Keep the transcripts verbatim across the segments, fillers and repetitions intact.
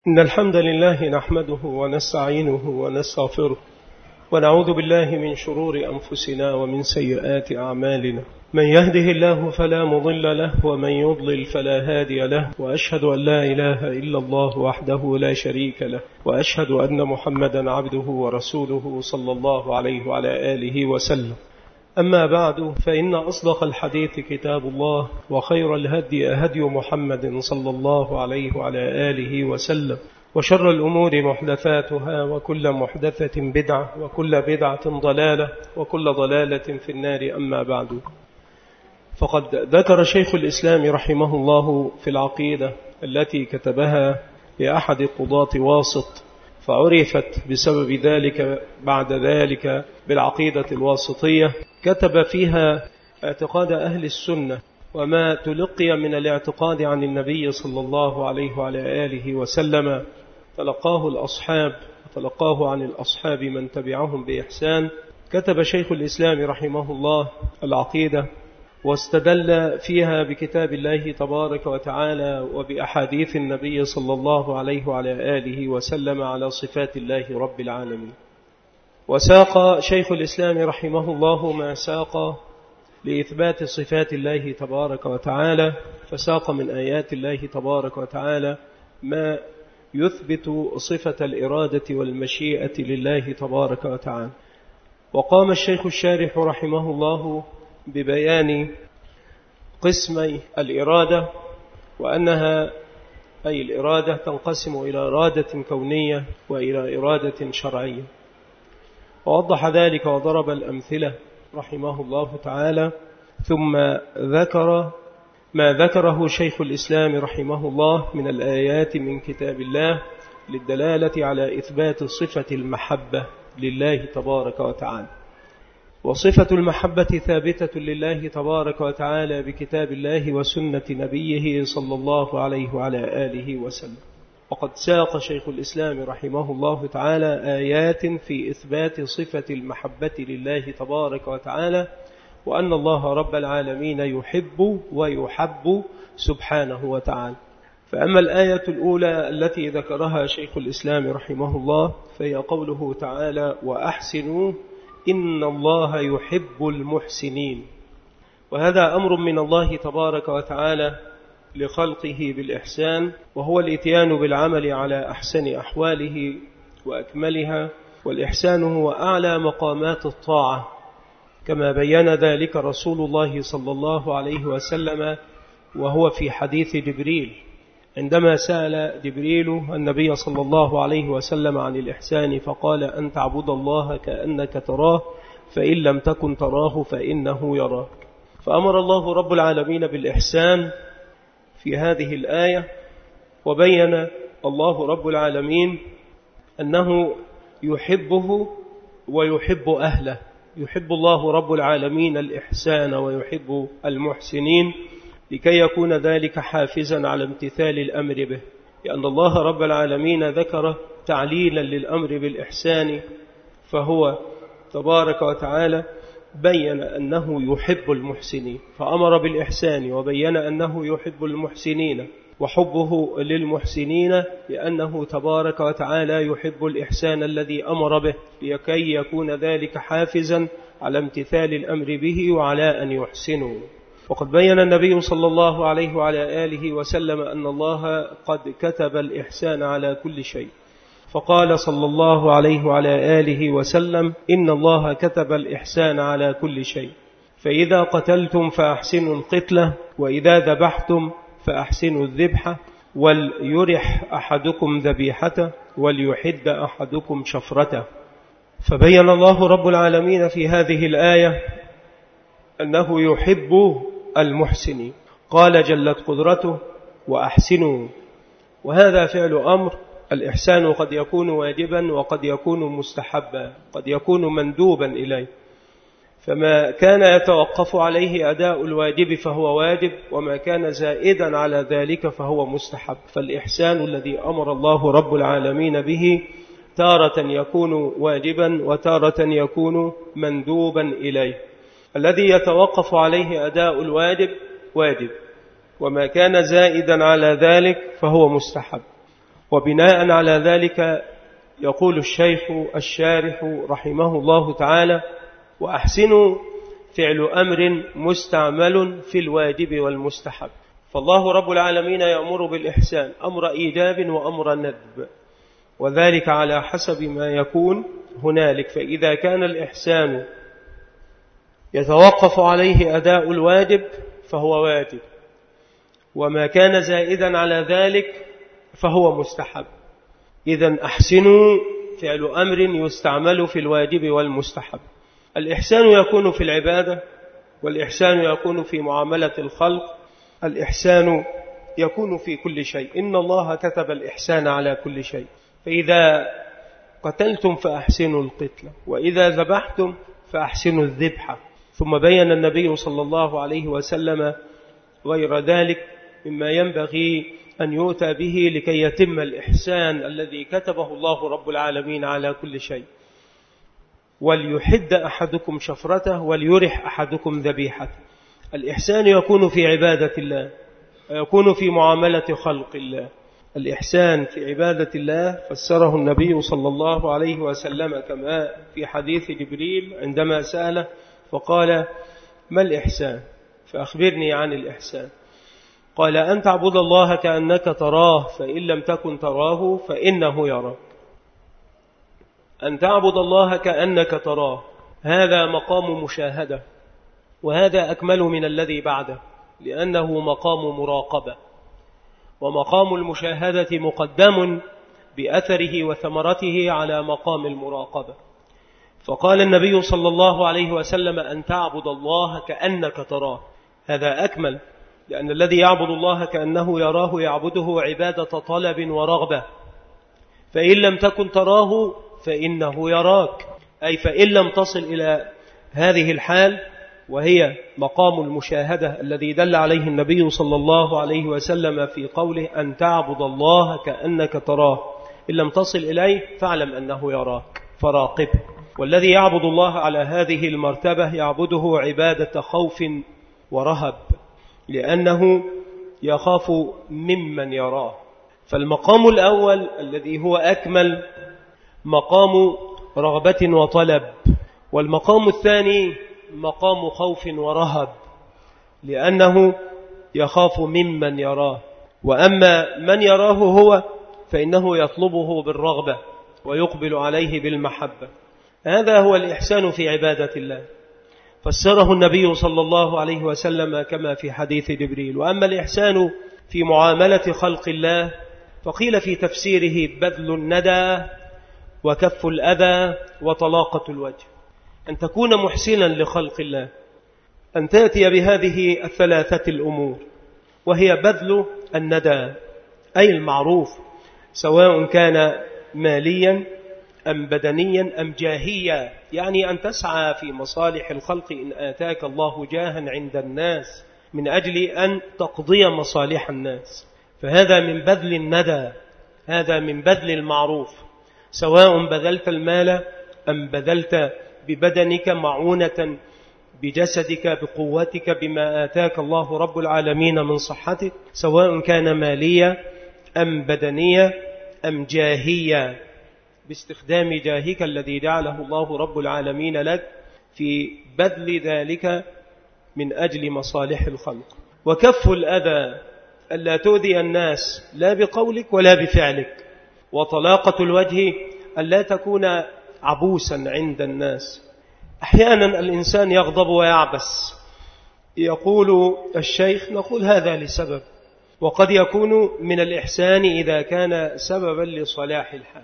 إن الحمد لله نحمده ونستعينه ونستغفره ونعوذ بالله من شرور أنفسنا ومن سيئات أعمالنا. من يهده الله فلا مضل له ومن يضلل فلا هادي له، وأشهد أن لا إله إلا الله وحده لا شريك له، وأشهد أن محمدا عبده ورسوله صلى الله عليه وعلى آله وسلم. أما بعد، فإن أصدق الحديث كتاب الله، وخير الهدي هدي محمد صلى الله عليه وعلى آله وسلم، وشر الأمور محدثاتها، وكل محدثة بدعة، وكل بدعة ضلالة، وكل ضلالة في النار. أما بعد، فقد ذكر شيخ الإسلام رحمه الله في العقيدة التي كتبها لأحد قضاة واسط، فعرفت بسبب ذلك بعد ذلك بالعقيدة الواسطية، كتب فيها اعتقاد أهل السنة وما تلقي من الاعتقاد عن النبي صلى الله عليه وعلى آله وسلم، تلقاه الأصحاب وتلقاه عن الأصحاب من تبعهم بإحسان. كتب شيخ الإسلام رحمه الله العقيدة، واستدل فيها بكتاب الله تبارك وتعالى وبأحاديث النبي صلى الله عليه وعلى آله وسلم على صفات الله رب العالمين. وساق شيخ الإسلام رحمه الله ما ساق لإثبات صفات الله تبارك وتعالى، فساق من آيات الله تبارك وتعالى ما يثبت صفة الإرادة والمشيئة لله تبارك وتعالى. وقام الشيخ الشارح رحمه الله ببيان قسمي الإرادة، وأنها أي الإرادة تنقسم إلى إرادة كونية وإلى إرادة شرعية، ووضح ذلك وضرب الأمثلة رحمه الله تعالى. ثم ذكر ما ذكره شيخ الإسلام رحمه الله من الآيات من كتاب الله للدلالة على إثبات صفة المحبة لله تبارك وتعالى. وصفة المحبة ثابتة لله تبارك وتعالى بكتاب الله وسنة نبيه صلى الله عليه وعلى آله وسلم. وقد ساق شيخ الإسلام رحمه الله تعالى آيات في إثبات صفة المحبة لله تبارك وتعالى، وأن الله رب العالمين يحب ويحب سبحانه وتعالى. فأما الآية الأولى التي ذكرها شيخ الإسلام رحمه الله فهي قوله تعالى: وأحسنوا إن الله يحب المحسنين. وهذا أمر من الله تبارك وتعالى لخلقه بالإحسان، وهو الإتيان بالعمل على أحسن أحواله وأكملها، والإحسان هو أعلى مقامات الطاعة، كما بيّن ذلك رسول الله صلى الله عليه وسلم وهو في حديث جبريل عندما سأل جبريل النبي صلى الله عليه وسلم عن الإحسان، فقال: أن تعبد الله كأنك تراه، فإن لم تكن تراه فإنه يراك. فأمر الله رب العالمين بالإحسان في هذه الآية، وبين الله رب العالمين أنه يحبه ويحب أهله. يحب الله رب العالمين الإحسان ويحب المحسنين، لكي يكون ذلك حافزا على امتثال الأمر به، لأن الله رب العالمين ذكر تعليلا للأمر بالإحسان، فهو تبارك وتعالى بين أنه يحب المحسنين، فأمر بالإحسان وبين أنه يحب المحسنين، وحبه للمحسنين لأنه تبارك وتعالى يحب الإحسان الذي أمر به، لكي يكون ذلك حافزا على امتثال الأمر به وعلى أن يحسنوا. وقد بين النبي صلى الله عليه وعلى آله وسلم أن الله قد كتب الإحسان على كل شيء، فقال صلى الله عليه وعلى آله وسلم: إن الله كتب الإحسان على كل شيء، فإذا قتلتم فأحسنوا القتلة، وإذا ذبحتم فأحسنوا الذبحة، وليرح أحدكم ذبيحته، وليحد أحدكم شفرته. فبين الله رب العالمين في هذه الآية أنه يحب المحسنين. قال جلت قدرته: وأحسنوا. وهذا فعل أمر. الإحسان قد يكون واجبا وقد يكون مستحبا، قد يكون مندوبا إليه، فما كان يتوقف عليه أداء الواجب فهو واجب، وما كان زائدا على ذلك فهو مستحب. فالإحسان الذي أمر الله رب العالمين به تارة يكون واجبا وتارة يكون مندوبا إليه. الذي يتوقف عليه أداء الواجب واجب، وما كان زائدا على ذلك فهو مستحب. وبناء على ذلك يقول الشيخ الشارح رحمه الله تعالى: وأحسنوا فعل أمر مستعمل في الواجب والمستحب. فالله رب العالمين يأمر بالإحسان أمر إيجاب وأمر ندب، وذلك على حسب ما يكون هنالك. فإذا كان الإحسان يتوقف عليه أداء الواجب فهو واجب، وما كان زائدا على ذلك فهو مستحب. إذن أحسنوا فعل أمر يستعمل في الواجب والمستحب. الإحسان يكون في العبادة، والإحسان يكون في معاملة الخلق، الإحسان يكون في كل شيء. إن الله كتب الإحسان على كل شيء. فإذا قتلتم فأحسنوا القتل، وإذا ذبحتم فأحسنوا الذبح. ثم بين النبي صلى الله عليه وسلم غير ذلك مما ينبغي أن يؤتى به لكي يتم الإحسان الذي كتبه الله رب العالمين على كل شيء. وليحد أحدكم شفرته وليرح أحدكم ذبيحته. الإحسان يكون في عبادة الله، ويكون في معاملة خلق الله. الإحسان في عبادة الله فسره النبي صلى الله عليه وسلم كما في حديث جبريل عندما سأله فقال: ما الإحسان؟ فأخبرني عن الإحسان. قال: أن تعبد الله كأنك تراه فإن لم تكن تراه فإنه يراك. أن تعبد الله كأنك تراه، هذا مقام مشاهدة، وهذا أكمل من الذي بعده، لأنه مقام مراقبة. ومقام المشاهدة مقدم بأثره وثمرته على مقام المراقبة. فقال النبي صلى الله عليه وسلم: أن تعبد الله كأنك تراه، هذا أكمل، لأن الذي يعبد الله كأنه يراه يعبده عبادة طلب ورغبة. فإن لم تكن تراه فإنه يراك، أي فإن لم تصل إلى هذه الحال وهي مقام المشاهدة الذي دل عليه النبي صلى الله عليه وسلم في قوله: أن تعبد الله كأنك تراه، إن لم تصل إليه فاعلم أنه يراك فراقبه. والذي يعبد الله على هذه المرتبة يعبده عبادة خوف ورهب، لأنه يخاف ممن يراه. فالمقام الأول الذي هو أكمل مقام رغبة وطلب، والمقام الثاني مقام خوف ورهب، لأنه يخاف ممن يراه. وأما من يراه هو فإنه يطلبه بالرغبة ويقبل عليه بالمحبة. هذا هو الإحسان في عبادة الله، فسره النبي صلى الله عليه وسلم كما في حديث جبريل. وأما الإحسان في معاملة خلق الله فقيل في تفسيره: بذل الندى وكف الأذى وطلاقة الوجه. أن تكون محسنا لخلق الله، أن تأتي بهذه الثلاثة الأمور، وهي بذل الندى أي المعروف، سواء كان ماليا أم بدنيا أم جاهيا، يعني أن تسعى في مصالح الخلق إن آتاك الله جاها عند الناس من أجل أن تقضي مصالح الناس، فهذا من بذل الندى، هذا من بذل المعروف، سواء بذلت المال أم بذلت ببدنك معونة بجسدك بقوتك بما آتاك الله رب العالمين من صحتك، سواء كان ماليا أم بدنيا أم جاهيا، باستخدام جاهك الذي جعله الله رب العالمين لك في بذل ذلك من أجل مصالح الخلق. وكف الأذى ألا تؤذي الناس لا بقولك ولا بفعلك. وطلاقة الوجه ألا تكون عبوسا عند الناس. أحيانا الإنسان يغضب ويعبس، يقول الشيخ نقول هذا لسبب، وقد يكون من الإحسان إذا كان سببا لصلاح الحال،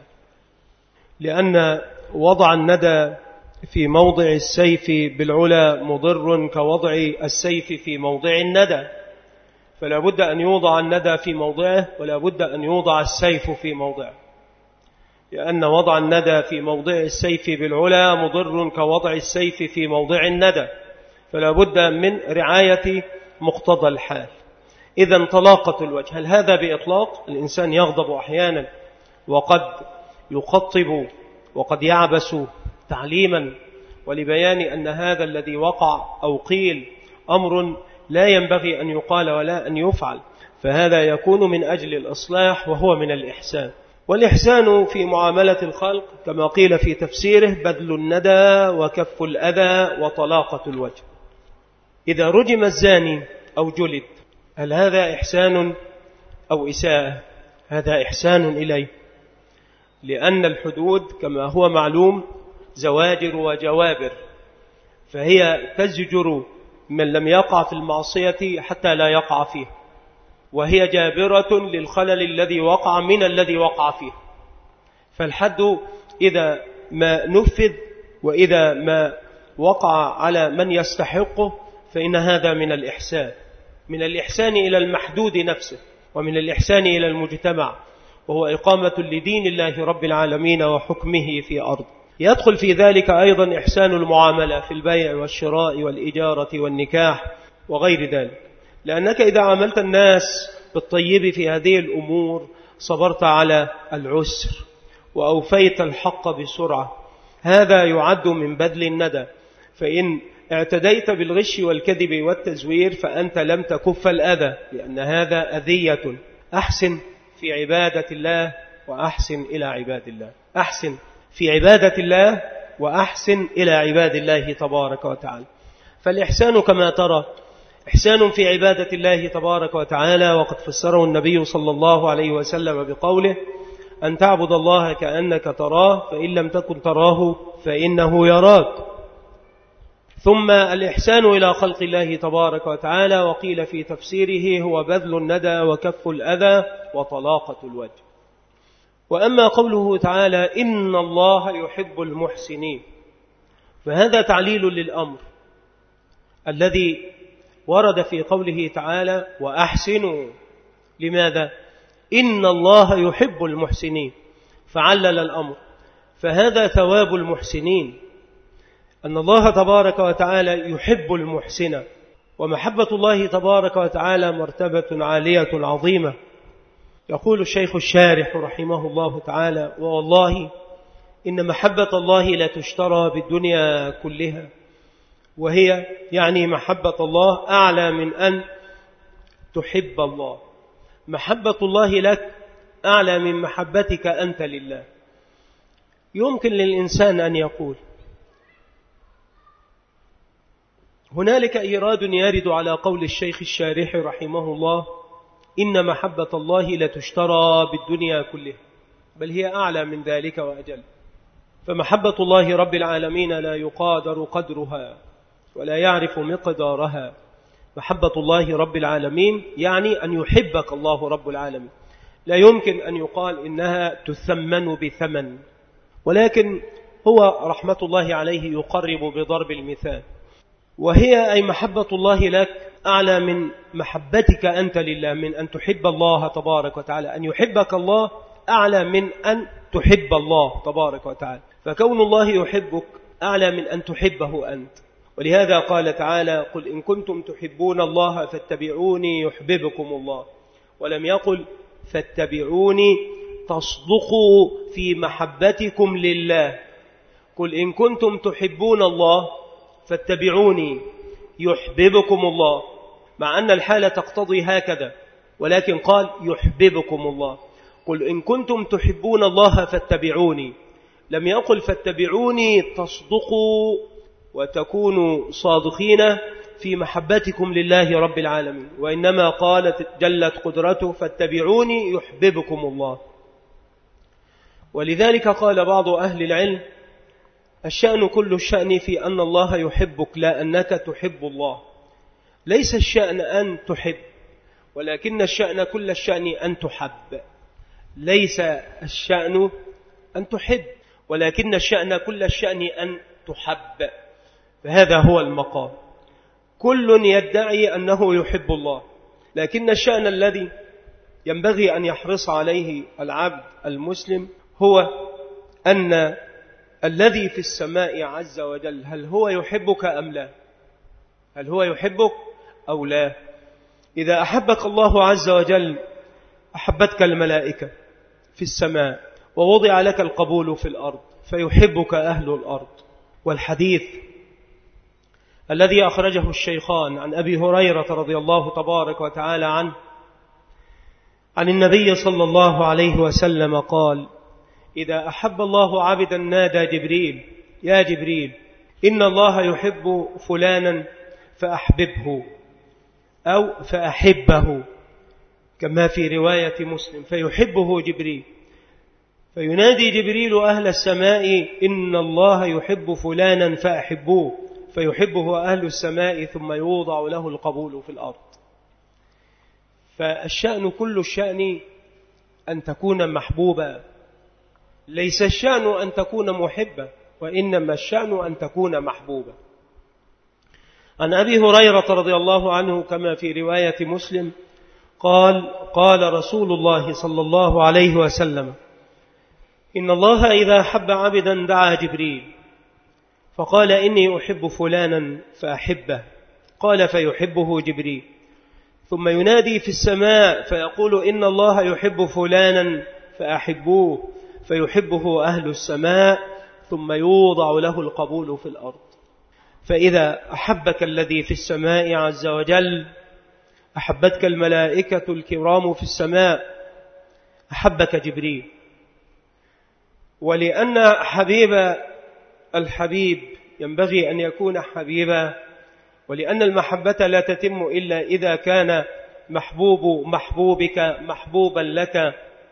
لأن وضع الندى في موضع السيف بالعلا مضر كوضع السيف في موضع الندى، فلا بد أن يوضع الندى في موضعه ولا بد أن يوضع السيف في موضعه، لأن وضع الندى في موضع السيف بالعلا مضر كوضع السيف في موضع الندى، فلا بد من رعاية مقتضى الحال. إذن طلاقة الوجه، هل هذا بإطلاق؟ الإنسان يغضب أحيانا وقد يقطب وقد يعبس تعليما ولبيان أن هذا الذي وقع أو قيل أمر لا ينبغي أن يقال ولا أن يفعل، فهذا يكون من أجل الإصلاح وهو من الإحسان. والإحسان في معاملة الخلق كما قيل في تفسيره بذل الندى وكف الأذى وطلاقة الوجه. إذا رجم الزاني أو جلد هل هذا إحسان أو إساءة؟ هذا إحسان إليه، لأن الحدود كما هو معلوم زواجر وجوابر، فهي تزجر من لم يقع في المعصية حتى لا يقع فيه، وهي جابرة للخلل الذي وقع من الذي وقع فيه. فالحد إذا ما نفذ وإذا ما وقع على من يستحقه فإن هذا من الإحسان، من الإحسان إلى المحدود نفسه، ومن الإحسان إلى المجتمع، وهو إقامة لدين الله رب العالمين وحكمه في أرض. يدخل في ذلك أيضا إحسان المعاملة في البيع والشراء والإجارة والنكاح وغير ذلك، لأنك إذا عاملت الناس بالطيب في هذه الأمور صبرت على العسر وأوفيت الحق بسرعة، هذا يعد من بذل الندى. فإن اعتديت بالغش والكذب والتزوير فأنت لم تكف الأذى، لأن هذا أذية. أحسن في عبادة الله وأحسن إلى عباد الله، أحسن في عبادة الله وأحسن إلى عباد الله تبارك وتعالى. فالإحسان كما ترى إحسان في عبادة الله تبارك وتعالى، وقد فسره النبي صلى الله عليه وسلم بقوله أن تعبد الله كأنك تراه فإن لم تكن تراه فإنه يراك. ثم الإحسان إلى خلق الله تبارك وتعالى، وقيل في تفسيره هو بذل الندى وكف الأذى وطلاقة الوجه. وأما قوله تعالى إن الله يحب المحسنين، فهذا تعليل للأمر الذي ورد في قوله تعالى وأحسنوا. لماذا؟ إن الله يحب المحسنين، فعلل الأمر، فهذا ثواب المحسنين، أن الله تبارك وتعالى يحب المحسن، ومحبة الله تبارك وتعالى مرتبة عالية عظيمة. يقول الشيخ الشارح رحمه الله تعالى والله إن محبة الله لا تشترى بالدنيا كلها، وهي يعني محبة الله أعلى من أن تحب الله. محبة الله لك أعلى من محبتك أنت لله. يمكن للإنسان أن يقول هنالك إيراد يرد على قول الشيخ الشارح رحمه الله إن محبة الله لا تشترى بالدنيا كلها، بل هي أعلى من ذلك وأجل. فمحبة الله رب العالمين لا يقادر قدرها ولا يعرف مقدارها. محبة الله رب العالمين يعني أن يحبك الله رب العالمين، لا يمكن أن يقال إنها تثمن بثمن، ولكن هو رحمة الله عليه يقرب بضرب المثال، وهي أي محبة الله لك أعلى من محبتك أنت لله، من أن تحب الله تبارك وتعالى. أن يحبك الله أعلى من أن تحب الله تبارك وتعالى، فكون الله يحبك أعلى من أن تحبه أنت. ولهذا قال تعالى قل إن كنتم تحبون الله فاتبعوني يحببكم الله، ولم يقل فاتبعوني تصدقوا في محبتكم لله. قل إن كنتم تحبون الله فاتبعوني يحببكم الله، مع أن الحالة تقتضي هكذا، ولكن قال يحببكم الله. قل إن كنتم تحبون الله فاتبعوني، لم يقل فاتبعوني تصدقوا وتكونوا صادقين في محبتكم لله رب العالمين، وإنما قالت جلت قدرته فاتبعوني يحببكم الله. ولذلك قال بعض أهل العلم الشأن كل الشأن في أن الله يحبك لا أنك تحب الله. ليس الشأن أن تحب، ولكن الشأن كل الشأن أن تحب. ليس الشأن أن تحب، ولكن الشأن كل الشأن أن تحب. فهذا هو المقام. كل يدعي أنه يحب الله، لكن الشأن الذي ينبغي أن يحرص عليه العبد المسلم هو أن الذي في السماء عز وجل هل هو يحبك أم لا؟ هل هو يحبك أو لا؟ إذا أحبك الله عز وجل أحبتك الملائكة في السماء، ووضع لك القبول في الأرض، فيحبك أهل الأرض. والحديث الذي أخرجه الشيخان عن أبي هريرة رضي الله تبارك وتعالى عنه عن النبي صلى الله عليه وسلم قال: إذا أحب الله عبدا نادى جبريل: يا جبريل إن الله يحب فلانا فأحببه، أو فأحبه، كما في رواية مسلم، فيحبه جبريل. فينادي جبريل أهل السماء: إن الله يحب فلانا فأحبوه، فيحبه أهل السماء، ثم يوضع له القبول في الأرض. فالشأن كل الشأن أن تكون محبوبا، ليس الشأن أن تكون محبا، وإنما الشأن أن تكون محبوبا. عن أبي هريرة رضي الله عنه كما في رواية مسلم قال: قال رسول الله صلى الله عليه وسلم: إن الله إذا أحب عبدا دعا جبريل فقال: إني أحب فلانا فأحبه، قال: فيحبه جبريل. ثم ينادي في السماء فيقول: إن الله يحب فلانا فأحبوه، فيحبه أهل السماء، ثم يوضع له القبول في الأرض. فإذا أحبك الذي في السماء عز وجل أحبتك الملائكة الكرام في السماء، أحبك جبريل. ولأن حبيب الحبيب ينبغي أن يكون حبيبا، ولأن المحبة لا تتم إلا إذا كان محبوب محبوبك محبوبا لك،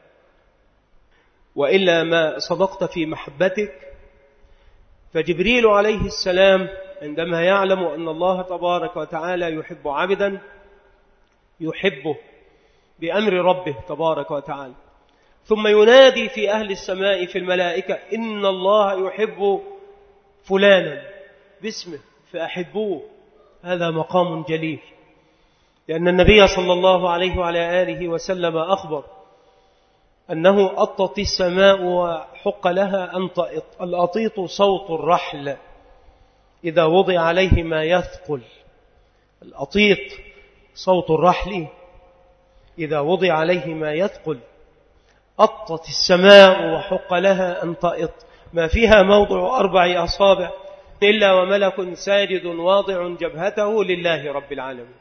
وإلا ما صدقت في محبتك. فجبريل عليه السلام عندما يعلم أن الله تبارك وتعالى يحب عبدا يحبه بأمر ربه تبارك وتعالى، ثم ينادي في أهل السماء في الملائكة: إن الله يحب فلانا باسمه فأحبوه. هذا مقام جليل، لأن النبي صلى الله عليه وعلى آله وسلم أخبر أنه أطت السماء وحق لها أن تأط. الأطيط صوت الرحل إذا وضع عليه ما يثقل. الأطيط صوت الرحل إذا وضع عليه ما يثقل. أطت السماء وحق لها أن تأط، ما فيها موضع أربع أصابع إلا وملك ساجد واضع جبهته لله رب العالمين.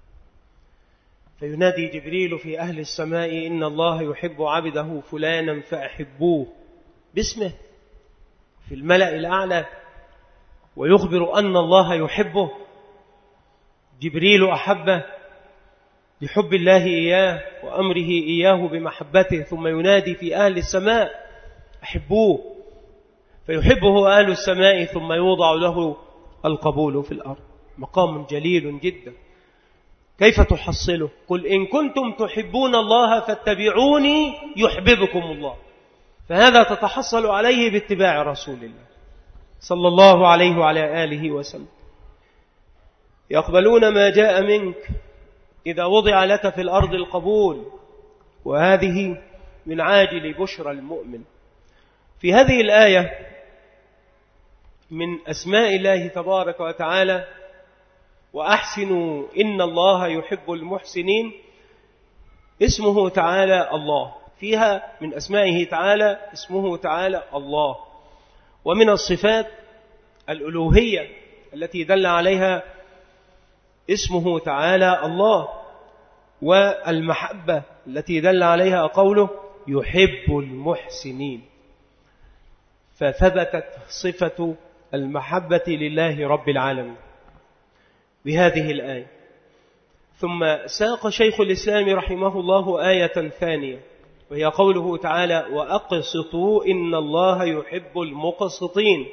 فينادي جبريل في أهل السماء: إن الله يحب عبده فلانا فأحبوه، باسمه في الملأ الأعلى، ويخبر أن الله يحبه. جبريل أحبه لحب الله إياه وأمره إياه بمحبته، ثم ينادي في أهل السماء: أحبوه، فيحبه أهل السماء، ثم يوضع له القبول في الأرض. مقام جليل جدا. كيف تحصله؟ قل إن كنتم تحبون الله فاتبعوني يحببكم الله. فهذا تتحصل عليه باتباع رسول الله صلى الله عليه وعلى آله وسلم. يقبلون ما جاء منك إذا وضع لك في الأرض القبول، وهذه من عاجل بشرى المؤمن. في هذه الآية من أسماء الله تبارك وتعالى: وأحسنوا إن الله يحب المحسنين، اسمه تعالى الله. فيها من أسمائه تعالى اسمه تعالى الله. ومن الصفات الألوهية التي دل عليها اسمه تعالى الله، والمحبة التي دل عليها قوله يحب المحسنين. فثبتت صفة المحبة لله رب العالمين بهذه الآية. ثم ساق شيخ الإسلام رحمه الله آية ثانية، وهي قوله تعالى: وأقسطوا إن الله يحب المقسطين.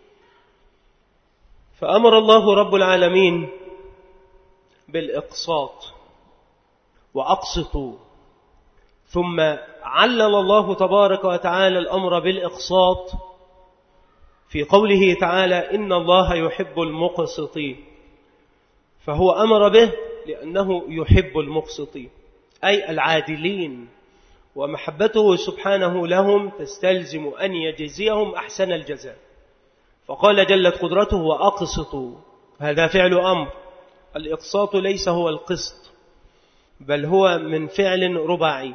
فأمر الله رب العالمين بالإقساط: وأقسطوا. ثم علل الله تبارك وتعالى الأمر بالإقساط في قوله تعالى: إن الله يحب المقسطين. فهو أمر به لأنه يحب المقسطين، أي العادلين، ومحبته سبحانه لهم تستلزم أن يجزيهم أحسن الجزاء. فقال جلت قدرته: وأقسطوا. هذا فعل أمر. الإقساط ليس هو القسط، بل هو من فعل رباعي،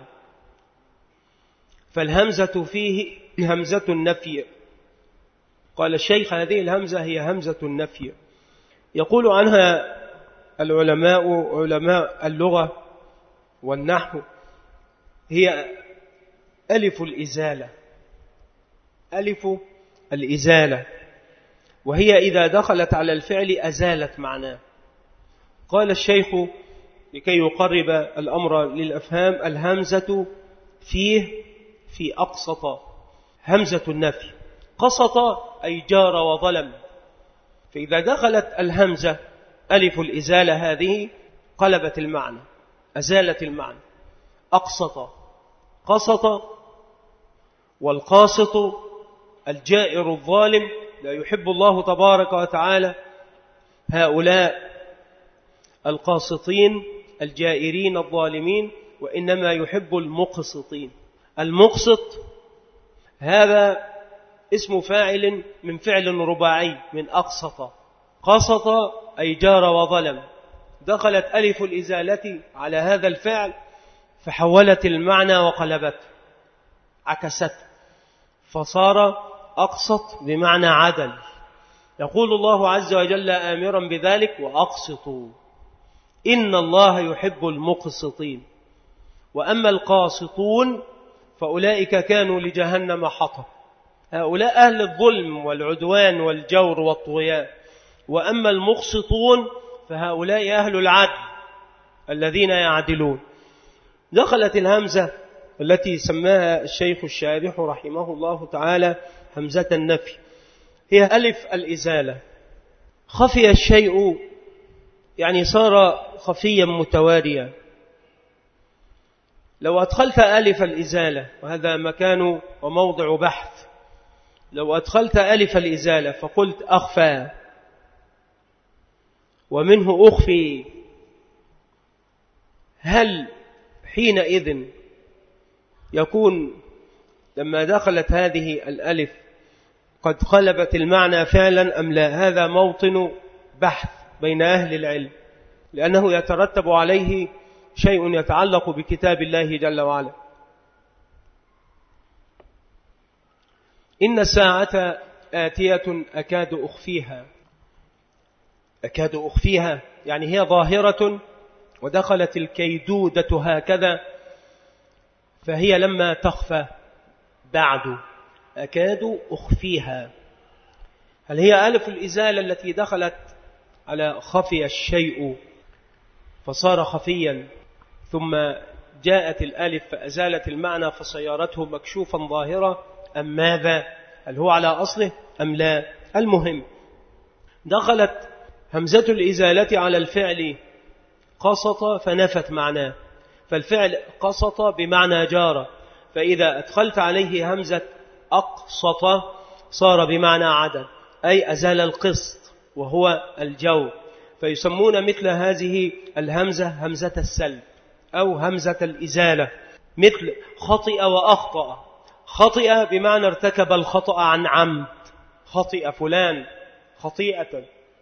فالهمزة فيه همزة النفي. قال الشيخ: هذه الهمزة هي همزة النفي. يقول عنها العلماء علماء اللغة والنحو هي ألف الإزالة، ألف الإزالة، وهي إذا دخلت على الفعل أزالت معناه. قال الشيخ لكي يقرب الأمر للأفهام: الهمزة فيه في أقسط، همزة النفي، قسط أي جار وظلم، فإذا دخلت الهمزة ألف الإزالة هذه قلبت المعنى، أزالت المعنى. أقسط، قسط، والقاسط الجائر الظالم، لا يحب الله تبارك وتعالى هؤلاء القاسطين الجائرين الظالمين، وإنما يحب المقسطين. المقسط هذا اسم فاعل من فعل رباعي من أقسط، قسط أي جار وظلم، دخلت ألف الإزالة على هذا الفعل فحولت المعنى وقلبت، عكست، فصار أقسط بمعنى عدل. يقول الله عز وجل آمرا بذلك: وأقسطوا إن الله يحب المقسطين. وأما القاسطون فأولئك كانوا لجهنم حطب، هؤلاء أهل الظلم والعدوان والجور والطغيان. وأما المقسطون فهؤلاء أهل العدل الذين يعدلون. دخلت الهمزة التي سماها الشيخ الشارح رحمه الله تعالى همزة النفي، هي ألف الإزالة. خفي الشيء يعني صار خفيا متواريا. لو أدخلت ألف الإزالة، وهذا مكان وموضع بحث، لو أدخلت ألف الإزالة فقلت أخفى، ومنه أخفي، هل حينئذ يكون لما دخلت هذه الألف قد قلبت المعنى فعلا أم لا؟ هذا موطن بحث بين أهل العلم، لأنه يترتب عليه شيء يتعلق بكتاب الله جل وعلا. إن الساعة آتية أكاد أخفيها، أكاد أخفيها يعني هي ظاهرة، ودخلت الكيدودة هكذا، فهي لما تخفى بعد أكاد أخفيها. هل هي ألف الإزالة التي دخلت على خفي الشيء فصار خفيا، ثم جاءت الألف فأزالت المعنى فصيرته مكشوفا ظاهرة، أم ماذا؟ هل هو على أصله أم لا؟ المهم دخلت همزة الإزالة على الفعل قسط فنفت معناه، فالفعل قسط بمعنى جار، فإذا أدخلت عليه همزة أقسط صار بمعنى عدل، أي أزال القسط وهو الجو. فيسمون مثل هذه الهمزة همزة السلب أو همزة الإزالة، مثل خطئ وأخطأ. خطئ بمعنى ارتكب الخطأ عن عمد، خطئ فلان خطيئة،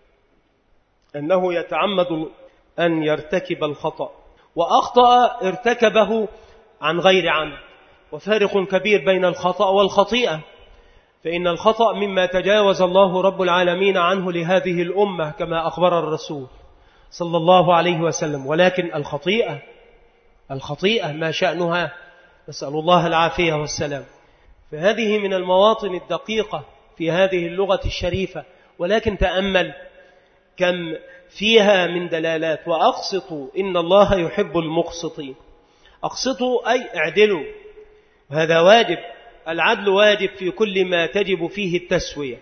أنه يتعمد أن يرتكب الخطأ. وأخطأ ارتكبه عن غير عمد، وفارق كبير بين الخطأ والخطيئة، فإن الخطأ مما تجاوز الله رب العالمين عنه لهذه الأمة كما أخبر الرسول صلى الله عليه وسلم، ولكن الخطيئة الخطيئة ما شأنها؟ نسأل الله العافية والسلام. فهذه من المواطن الدقيقة في هذه اللغة الشريفة، ولكن تأمل كم فيها من دلالات. وأقسطوا إن الله يحب المقسطين. أقسطوا أي اعدلوا، وهذا واجب، العدل واجب في كل ما تجب فيه التسوية.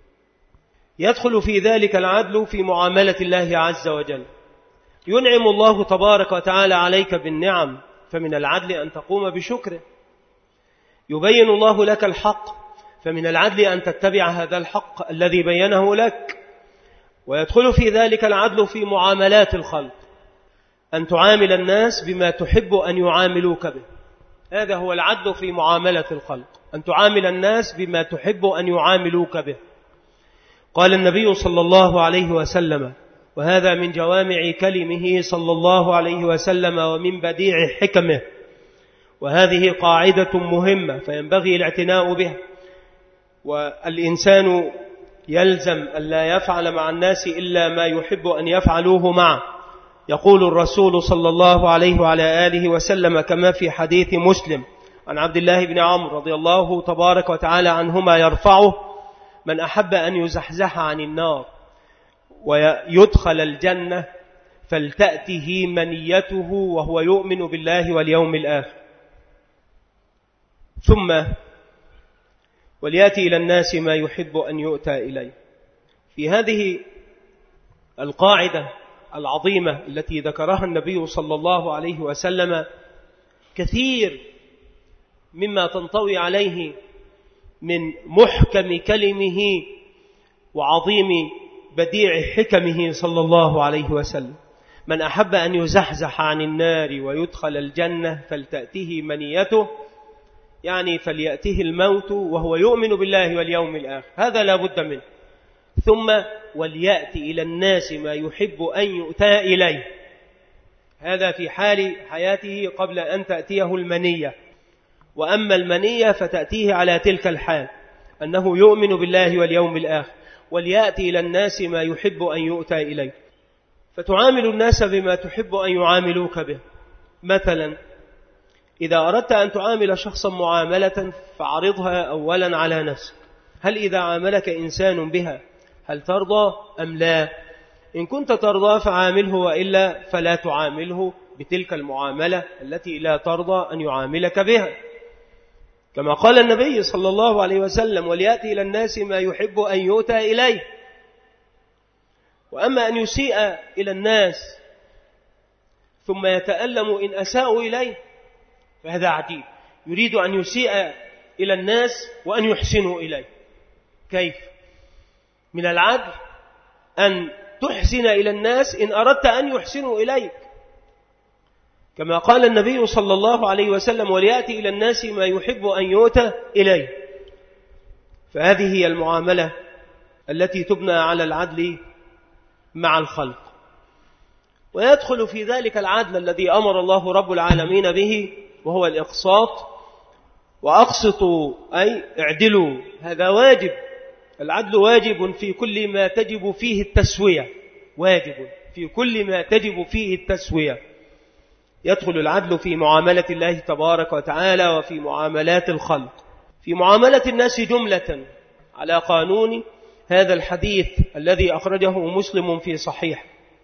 يدخل في ذلك العدل في معاملة الله عز وجل. ينعم الله تبارك وتعالى عليك بالنعم، فمن العدل أن تقوم بشكره. يبين الله لك الحق، فمن العدل أن تتبع هذا الحق الذي بينه لك. ويدخل في ذلك العدل في معاملات الخلق، أن تعامل الناس بما تحب أن يعاملوك به، هذا هو العدل في معاملة الخلق، أن تعامل الناس بما تحب أن يعاملوك به. قال النبي صلى الله عليه وسلم، وهذا من جوامع كلمه صلى الله عليه وسلم ومن بديع حكمه، وهذه قاعدة مهمة فينبغي الاعتناء بها. والإنسان يلزم أن لا يفعل مع الناس إلا ما يحب أن يفعلوه معه. يقول الرسول صلى الله عليه وعلى آله وسلم كما في حديث مسلم عن عبد الله بن عمرو رضي الله تبارك وتعالى عنهما يرفعه: من أحب أن يزحزح عن النار ويدخل الجنة فلتأته منيته وهو يؤمن بالله واليوم الآخر. ثم وليأتي إلى الناس ما يحب أن يؤتى إليه. في هذه القاعدة العظيمة التي ذكرها النبي صلى الله عليه وسلم كثير مما تنطوي عليه من محكم كلمه وعظيم بديع حكمه صلى الله عليه وسلم. من أحب أن يزحزح عن النار ويدخل الجنة فلتأته منيته، يعني فليأته الموت وهو يؤمن بالله واليوم الآخر، هذا لا بد منه. ثم وليأتي إلى الناس ما يحب أن يؤتى إليه، هذا في حال حياته قبل أن تأتيه المنية. وأما المنية فتأتيه على تلك الحال أنه يؤمن بالله واليوم الآخر. وليأتي إلى الناس ما يحب أن يؤتى إليه، فتعامل الناس بما تحب أن يعاملوك به. مثلا إذا أردت أن تعامل شخصا معاملة فعرضها أولا على نفسك، هل إذا عاملك إنسان بها هل ترضى أم لا؟ إن كنت ترضى فعامله، وإلا فلا تعامله بتلك المعاملة التي لا ترضى أن يعاملك بها، كما قال النبي صلى الله عليه وسلم: وليأتي إلى الناس ما يحب أن يؤتى إليه. وأما أن يسيء إلى الناس ثم يتألم إن أساءوا إليه فهذا عجيب، يريد أن يسيء إلى الناس وأن يحسنوا إليه. كيف؟ من العدل أن تحسن إلى الناس إن أردت أن يحسنوا إليك، كما قال النبي صلى الله عليه وسلم: وليأتي إلى الناس ما يحب أن يؤتى إليه. فهذه هي المعاملة التي تبنى على العدل مع الخلق. ويدخل في ذلك العدل الذي أمر الله رب العالمين به، وهو الإقساط. وأقسطوا أي اعدلوا، هذا واجب. العدل واجب في كل ما تجب فيه التسوية، واجب في كل ما تجب فيه التسوية. يدخل العدل في معاملة الله تبارك وتعالى وفي معاملات الخلق. في معاملة الناس جملة على قانون هذا الحديث الذي أخرجه مسلم في صحيح: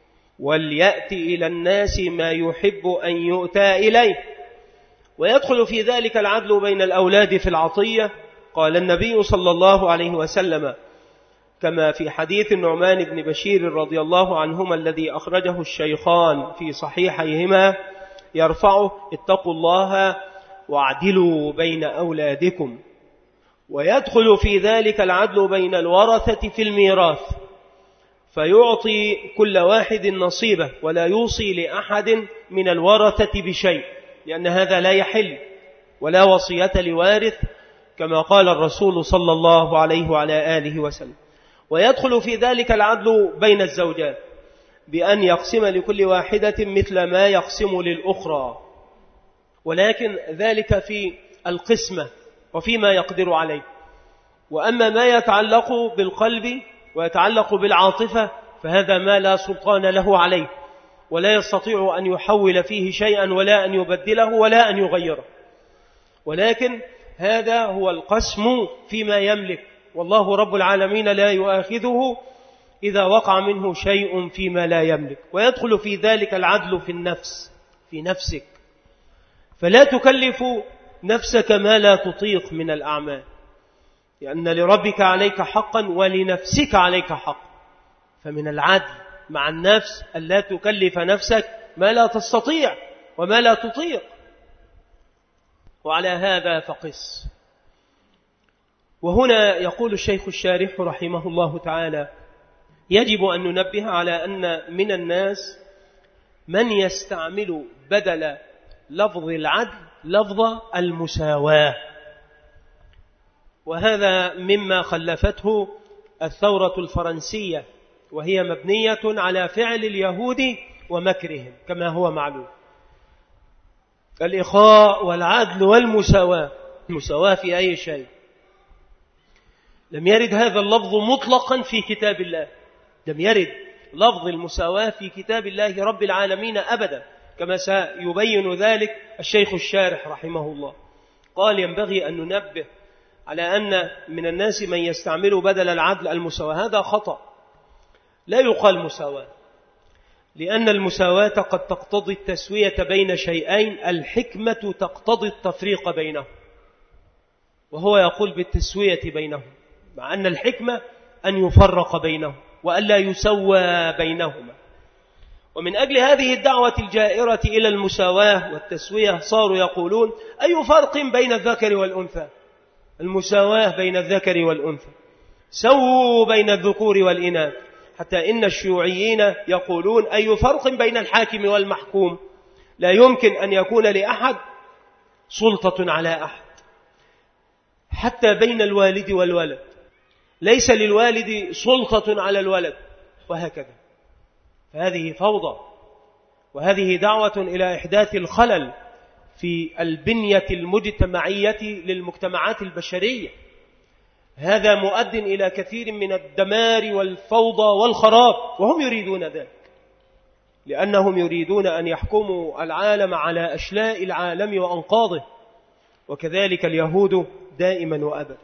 وليأتي إلى الناس ما يحب أن يؤتى إليه. ويدخل في ذلك العدل بين الأولاد في العطية. قال النبي صلى الله عليه وسلم كما في حديث النعمان بن بشير رضي الله عنهما الذي أخرجه الشيخان في صحيحيهما يرفعه: اتقوا الله واعدلوا بين أولادكم. ويدخل في ذلك العدل بين الورثة في الميراث، فيعطي كل واحد نصيبه ولا يوصي لأحد من الورثة بشيء، لأن هذا لا يحل، ولا وصية لوارث، كما قال الرسول صلى الله عليه وعلى آله وسلم. ويدخل في ذلك العدل بين الزوجات بأن يقسم لكل واحدة مثل ما يقسم للأخرى، ولكن ذلك في القسمة وفيما يقدر عليه. وأما ما يتعلق بالقلب ويتعلق بالعاطفة فهذا ما لا سلطان له عليه، ولا يستطيع أن يحول فيه شيئا ولا أن يبدله ولا أن يغيره، ولكن هذا هو القسم فيما يملك، والله رب العالمين لا يؤاخذه إذا وقع منه شيء فيما لا يملك. ويدخل في ذلك العدل في النفس، في نفسك، فلا تكلف نفسك ما لا تطيق من الأعمال، لأن لربك عليك حقا ولنفسك عليك حقا. فمن العدل مع النفس أن لا تكلف نفسك ما لا تستطيع وما لا تطيق. وعلى هذا فقس. وهنا يقول الشيخ الشارح رحمه الله تعالى: يجب أن ننبه على أن من الناس من يستعمل بدل لفظ العدل لفظ المساواة، وهذا مما خلفته الثورة الفرنسية، وهي مبنية على فعل اليهود ومكرهم كما هو معلوم. الإخاء والعدل والمساواة، المساواة في أي شيء. لم يرد هذا اللفظ مطلقا في كتاب الله، لم يرد لفظ المساواة في كتاب الله رب العالمين أبدا، كما سيبين ذلك الشيخ الشارح رحمه الله. قال ينبغي أن ننبه على أن من الناس من يستعمل بدل العدل المساواة، هذا خطأ. لا يقال مساواة، لأن المساواة قد تقتضي التسوية بين شيئين، الحكمة تقتضي التفريق بينهم، وهو يقول بالتسوية بينهم، مع أن الحكمة أن يفرق بينهم وألا يسوى بينهما. ومن أجل هذه الدعوة الجائرة إلى المساواة والتسوية صاروا يقولون أي فرق بين الذكر والأنثى؟ المساواة بين الذكر والأنثى، سووا بين الذكور والإناث. حتى إن الشيوعيين يقولون أي فرق بين الحاكم والمحكوم؟ لا يمكن أن يكون لأحد سلطة على أحد. حتى بين الوالد والولد ليس للوالد سلطة على الولد، وهكذا. فهذه فوضى، وهذه دعوة إلى إحداث الخلل في البنية المجتمعية للمجتمعات البشرية. هذا مؤد إلى كثير من الدمار والفوضى والخراب، وهم يريدون ذلك، لأنهم يريدون أن يحكموا العالم على أشلاء العالم وأنقاضه، وكذلك اليهود دائما وأبدا.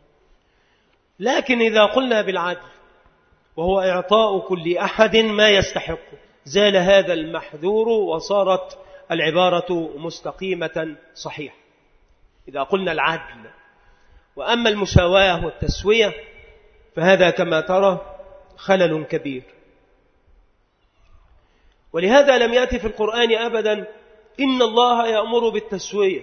لكن إذا قلنا بالعدل، وهو إعطاء كل أحد ما يستحق، زال هذا المحذور وصارت العبارة مستقيمة صحيحة إذا قلنا العدل. وأما المساواة والتسوية فهذا كما ترى خلل كبير. ولهذا لم يأتي في القرآن أبدا إن الله يأمر بالتسوية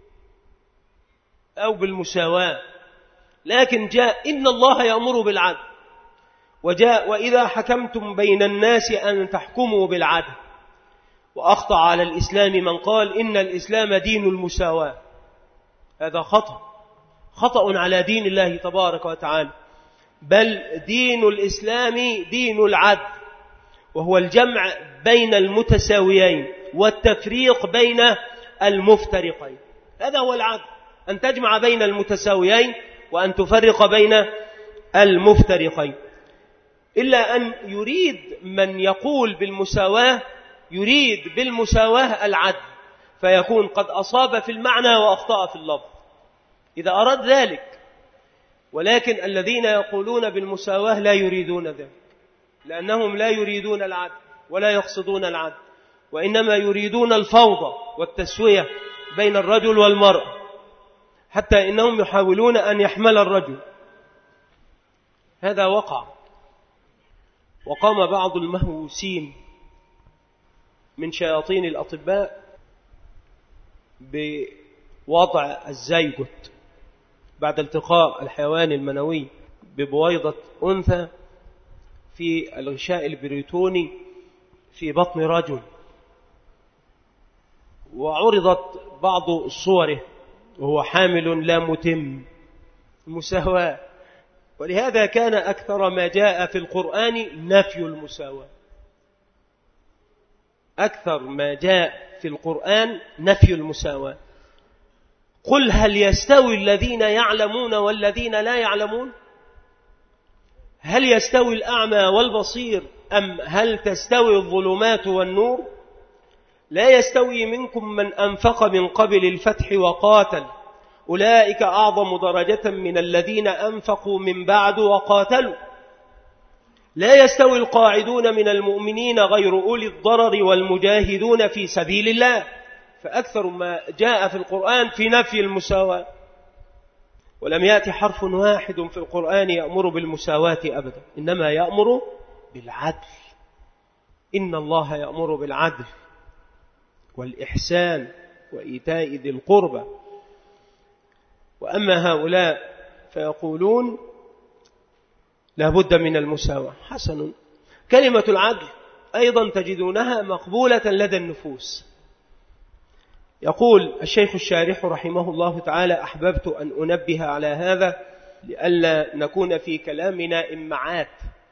أو بالمساواة، لكن جاء إن الله يأمر بالعدل، وجاء وإذا حكمتم بين الناس أن تحكموا بالعدل. وأخطأ على الإسلام من قال إن الإسلام دين المساواة، هذا خطأ، خطأ على دين الله تبارك وتعالى، بل دين الإسلام دين العدل، وهو الجمع بين المتساويين والتفريق بين المفترقين. هذا هو العدل، أن تجمع بين المتساويين وأن تفرق بين المفترقين. إلا أن يريد من يقول بالمساواة يريد بالمساواة العدل، فيكون قد أصاب في المعنى وأخطأ في اللفظ إذا أراد ذلك. ولكن الذين يقولون بالمساواة لا يريدون ذلك، لأنهم لا يريدون العدل ولا يقصدون العدل، وإنما يريدون الفوضى والتسوية بين الرجل والمرأة، حتى إنهم يحاولون أن يحمل الرجل. هذا وقع، وقام بعض المهووسين من شياطين الأطباء بوضع الزيجوت بعد التقاء الحيوان المنوي ببويضة أنثى في الغشاء البريتوني في بطن رجل، وعرضت بعض صوره وهو حامل لا متم، مساواة. ولهذا كان أكثر ما جاء في القرآن نفي المساواة، أكثر ما جاء في القرآن نفي المساواة. قل هل يستوي الذين يعلمون والذين لا يعلمون؟ هل يستوي الأعمى والبصير أم هل تستوي الظلمات والنور؟ لا يستوي منكم من أنفق من قبل الفتح وقاتل، أولئك أعظم درجة من الذين أنفقوا من بعد وقاتلوا. لا يستوي القاعدون من المؤمنين غير أولي الضرر والمجاهدون في سبيل الله. فأكثر ما جاء في القرآن في نفي المساواة، ولم يأتي حرف واحد في القرآن يأمر بالمساواة أبدا، إنما يأمر بالعدل. إن الله يأمر بالعدل والإحسان وإيتاء ذي القربى. وأما هؤلاء فيقولون لا بد من المساواة. حسن، كلمة العدل أيضا تجدونها مقبولة لدى النفوس. يقول الشيخ الشارح رحمه الله تعالى: أحببت أن أنبه على هذا لئلا نكون في كلامنا إمعات،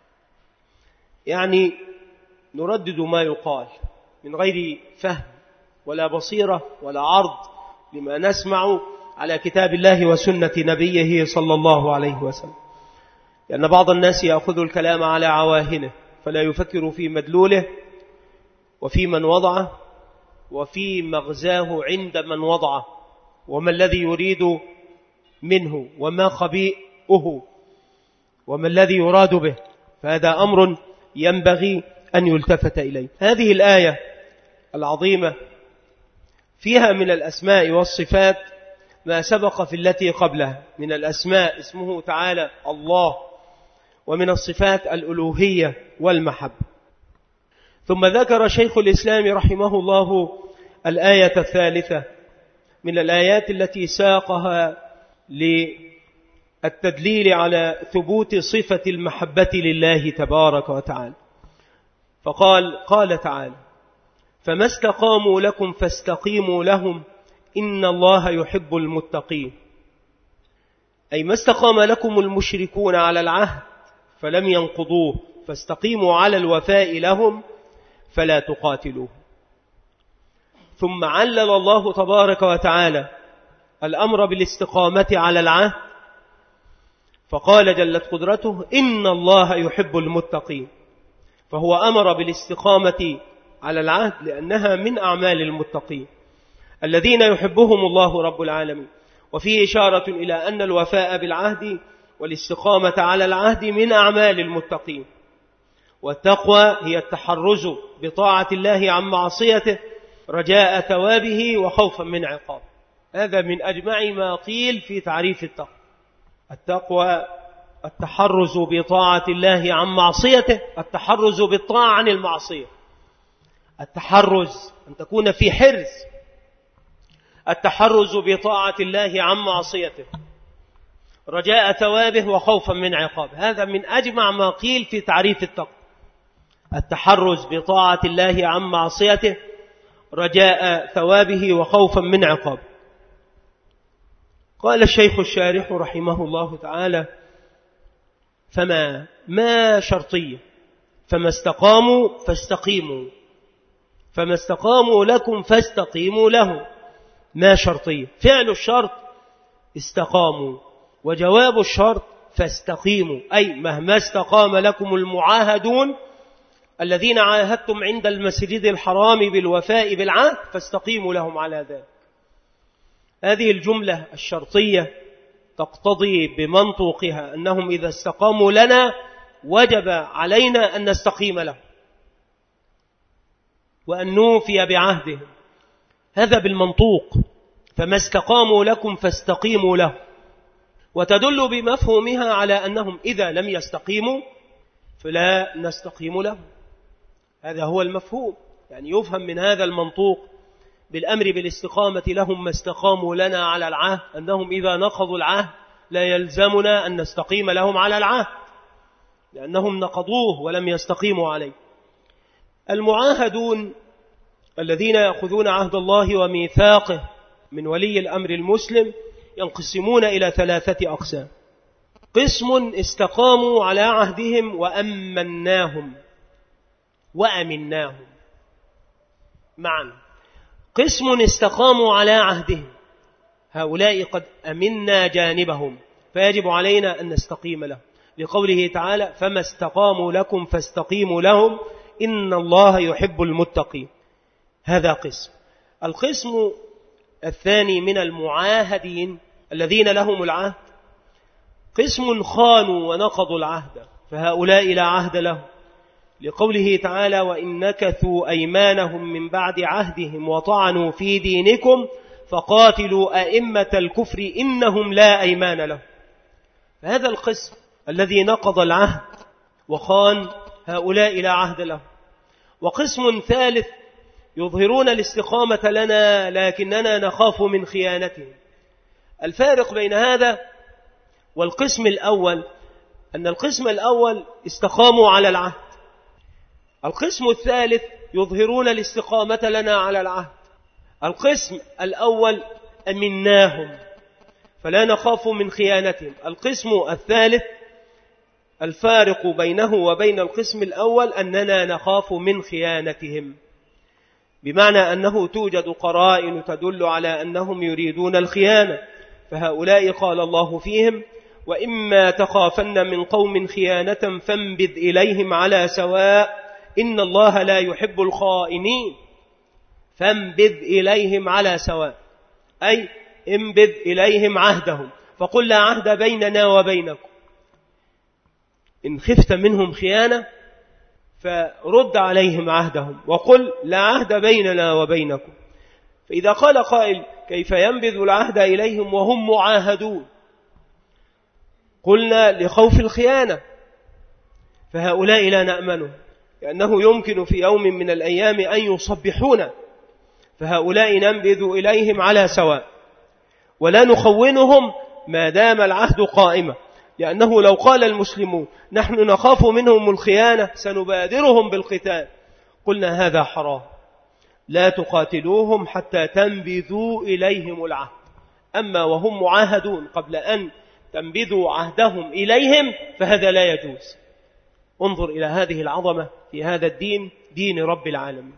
يعني نردد ما يقال من غير فهم ولا بصيرة ولا عرض لما نسمع على كتاب الله وسنة نبيه صلى الله عليه وسلم. لأن بعض الناس يأخذ الكلام على عواهنه فلا يفكر في مدلوله وفي من وضعه وفي مغزاه عند من وضعه، وما الذي يريد منه وما خبيئه وما الذي يراد به، فهذا أمر ينبغي أن يلتفت إليه. هذه الآية العظيمة فيها من الأسماء والصفات ما سبق في التي قبلها. من الأسماء اسمه تعالى الله، ومن الصفات الألوهية والمحبة. ثم ذكر شيخ الإسلام رحمه الله الآية الثالثة من الآيات التي ساقها للتدليل على ثبوت صفة المحبة لله تبارك وتعالى، فقال قال تعالى: فما استقاموا لكم فاستقيموا لهم إن الله يحب المتقين. أي ما استقام لكم المشركون على العهد فلم ينقضوه فاستقيموا على الوفاء لهم فلا تقاتلوه. ثم علل الله تبارك وتعالى الأمر بالاستقامة على العهد فقال جلت قدرته: إن الله يحب المتقين. فهو أمر بالاستقامة على العهد لأنها من أعمال المتقين الذين يحبهم الله رب العالمين. وفيه إشارة إلى أن الوفاء بالعهد والاستقامة على العهد من أعمال المتقين. والتقوى هي التحرز بطاعة الله عن معصيته رجاء ثوابه وخوفا من عقابه. هذا من أجمع ما قيل في تعريف التقوى. التقوى التحرز بطاعة الله عن معصيته، التحرز بالطاعة عن المعصية، التحرز أن تكون في حرز، التحرز بطاعة الله عن معصيته رجاء ثوابه وخوفا من عقابه. هذا من أجمع ما قيل في تعريف التقوى، التحرز بطاعة الله عن معصيته رجاء ثوابه وخوفا من عقابه. قال الشيخ الشارح رحمه الله تعالى: فما ما شرطية، فما استقاموا فاستقيموا، فما استقاموا لكم فاستقيموا له. ما شرطية، فعل الشرط استقاموا، وجواب الشرط فاستقيموا، أي مهما استقام لكم المعاهدون الذين عاهدتم عند المسجد الحرام بالوفاء بالعهد فاستقيموا لهم على ذلك. هذه الجملة الشرطية تقتضي بمنطوقها أنهم إذا استقاموا لنا وجب علينا أن نستقيم لهم وأن نوفي بعهدهم. هذا بالمنطوق، فما استقاموا لكم فاستقيموا له. وتدل بمفهومها على أنهم إذا لم يستقيموا فلا نستقيم لهم. هذا هو المفهوم، يعني يفهم من هذا المنطوق بالأمر بالاستقامة لهم ما استقاموا لنا على العهد أنهم إذا نقضوا العهد لا يلزمنا أن نستقيم لهم على العهد لأنهم نقضوه ولم يستقيموا عليه. المعاهدون الذين يأخذون عهد الله وميثاقه من ولي الأمر المسلم ينقسمون إلى ثلاثة أقسام. قسم استقاموا على عهدهم وأمناهم وأمناهم معا. قسم استقاموا على عهدهم، هؤلاء قد أمنا جانبهم فيجب علينا أن نستقيم لهم، لقوله تعالى: فما استقاموا لكم فاستقيموا لهم إن الله يحب المتقين. هذا قسم. القسم الثاني من المعاهدين الذين لهم العهد قسم خانوا ونقضوا العهد فهؤلاء لا عهد لهم، لقوله تعالى: وإن نكثوا أيمانهم من بعد عهدهم وطعنوا في دينكم فقاتلوا أئمة الكفر إنهم لا أيمان لهم. فهذا القسم الذي نقض العهد وخان هؤلاء لا عهد لهم. وقسم ثالث يظهرون الاستقامة لنا لكننا نخاف من خيانتهم. الفارق بين هذا والقسم الأول أن القسم الأول استقاموا على العهد، القسم الثالث يظهرون الاستقامة لنا على العهد. القسم الأول أمناهم فلا نخاف من خيانتهم. القسم الثالث الفارق بينه وبين القسم الأول أننا نخاف من خيانتهم، بمعنى أنه توجد قرائن تدل على أنهم يريدون الخيانة، فهؤلاء قال الله فيهم: وإما تخافن من قوم خيانة فانبذ إليهم على سواء إن الله لا يحب الخائنين. فانبذ إليهم على سواء أي انبذ إليهم عهدهم، فقل لا عهد بيننا وبينكم. إن خفت منهم خيانة فرد عليهم عهدهم وقل لا عهد بيننا وبينكم. فإذا قال قائل كيف ينبذ العهد إليهم وهم معاهدون؟ قلنا لخوف الخيانة، فهؤلاء لا نأمنه، لأنه يمكن في يوم من الأيام أن يصبحون، فهؤلاء ننبذ إليهم على سواء ولا نخونهم ما دام العهد قائمة، لأنه لو قال المسلمون نحن نخاف منهم الخيانة سنبادرهم بالقتال، قلنا هذا حرام، لا تقاتلوهم حتى تنبذوا إليهم العهد. أما وهم معاهدون قبل أن تنبذوا عهدهم إليهم فهذا لا يجوز. انظر إلى هذه العظمة في هذا الدين، دين رب العالمين.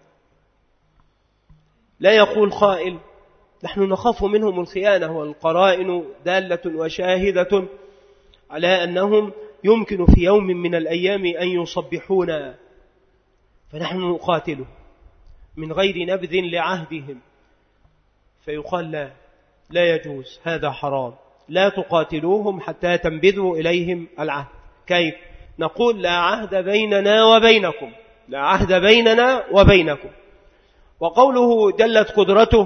لا يقول قائل نحن نخاف منهم الخيانة والقرائن دالة وشاهدة على أنهم يمكن في يوم من الأيام أن يصبحونا فنحن نقاتله من غير نبذ لعهدهم، فيقال لا لا يجوز، هذا حرام، لا تقاتلوهم حتى تنبذوا إليهم العهد. كيف؟ نقول لا عهد بيننا وبينكم، لا عهد بيننا وبينكم. وقوله جلت قدرته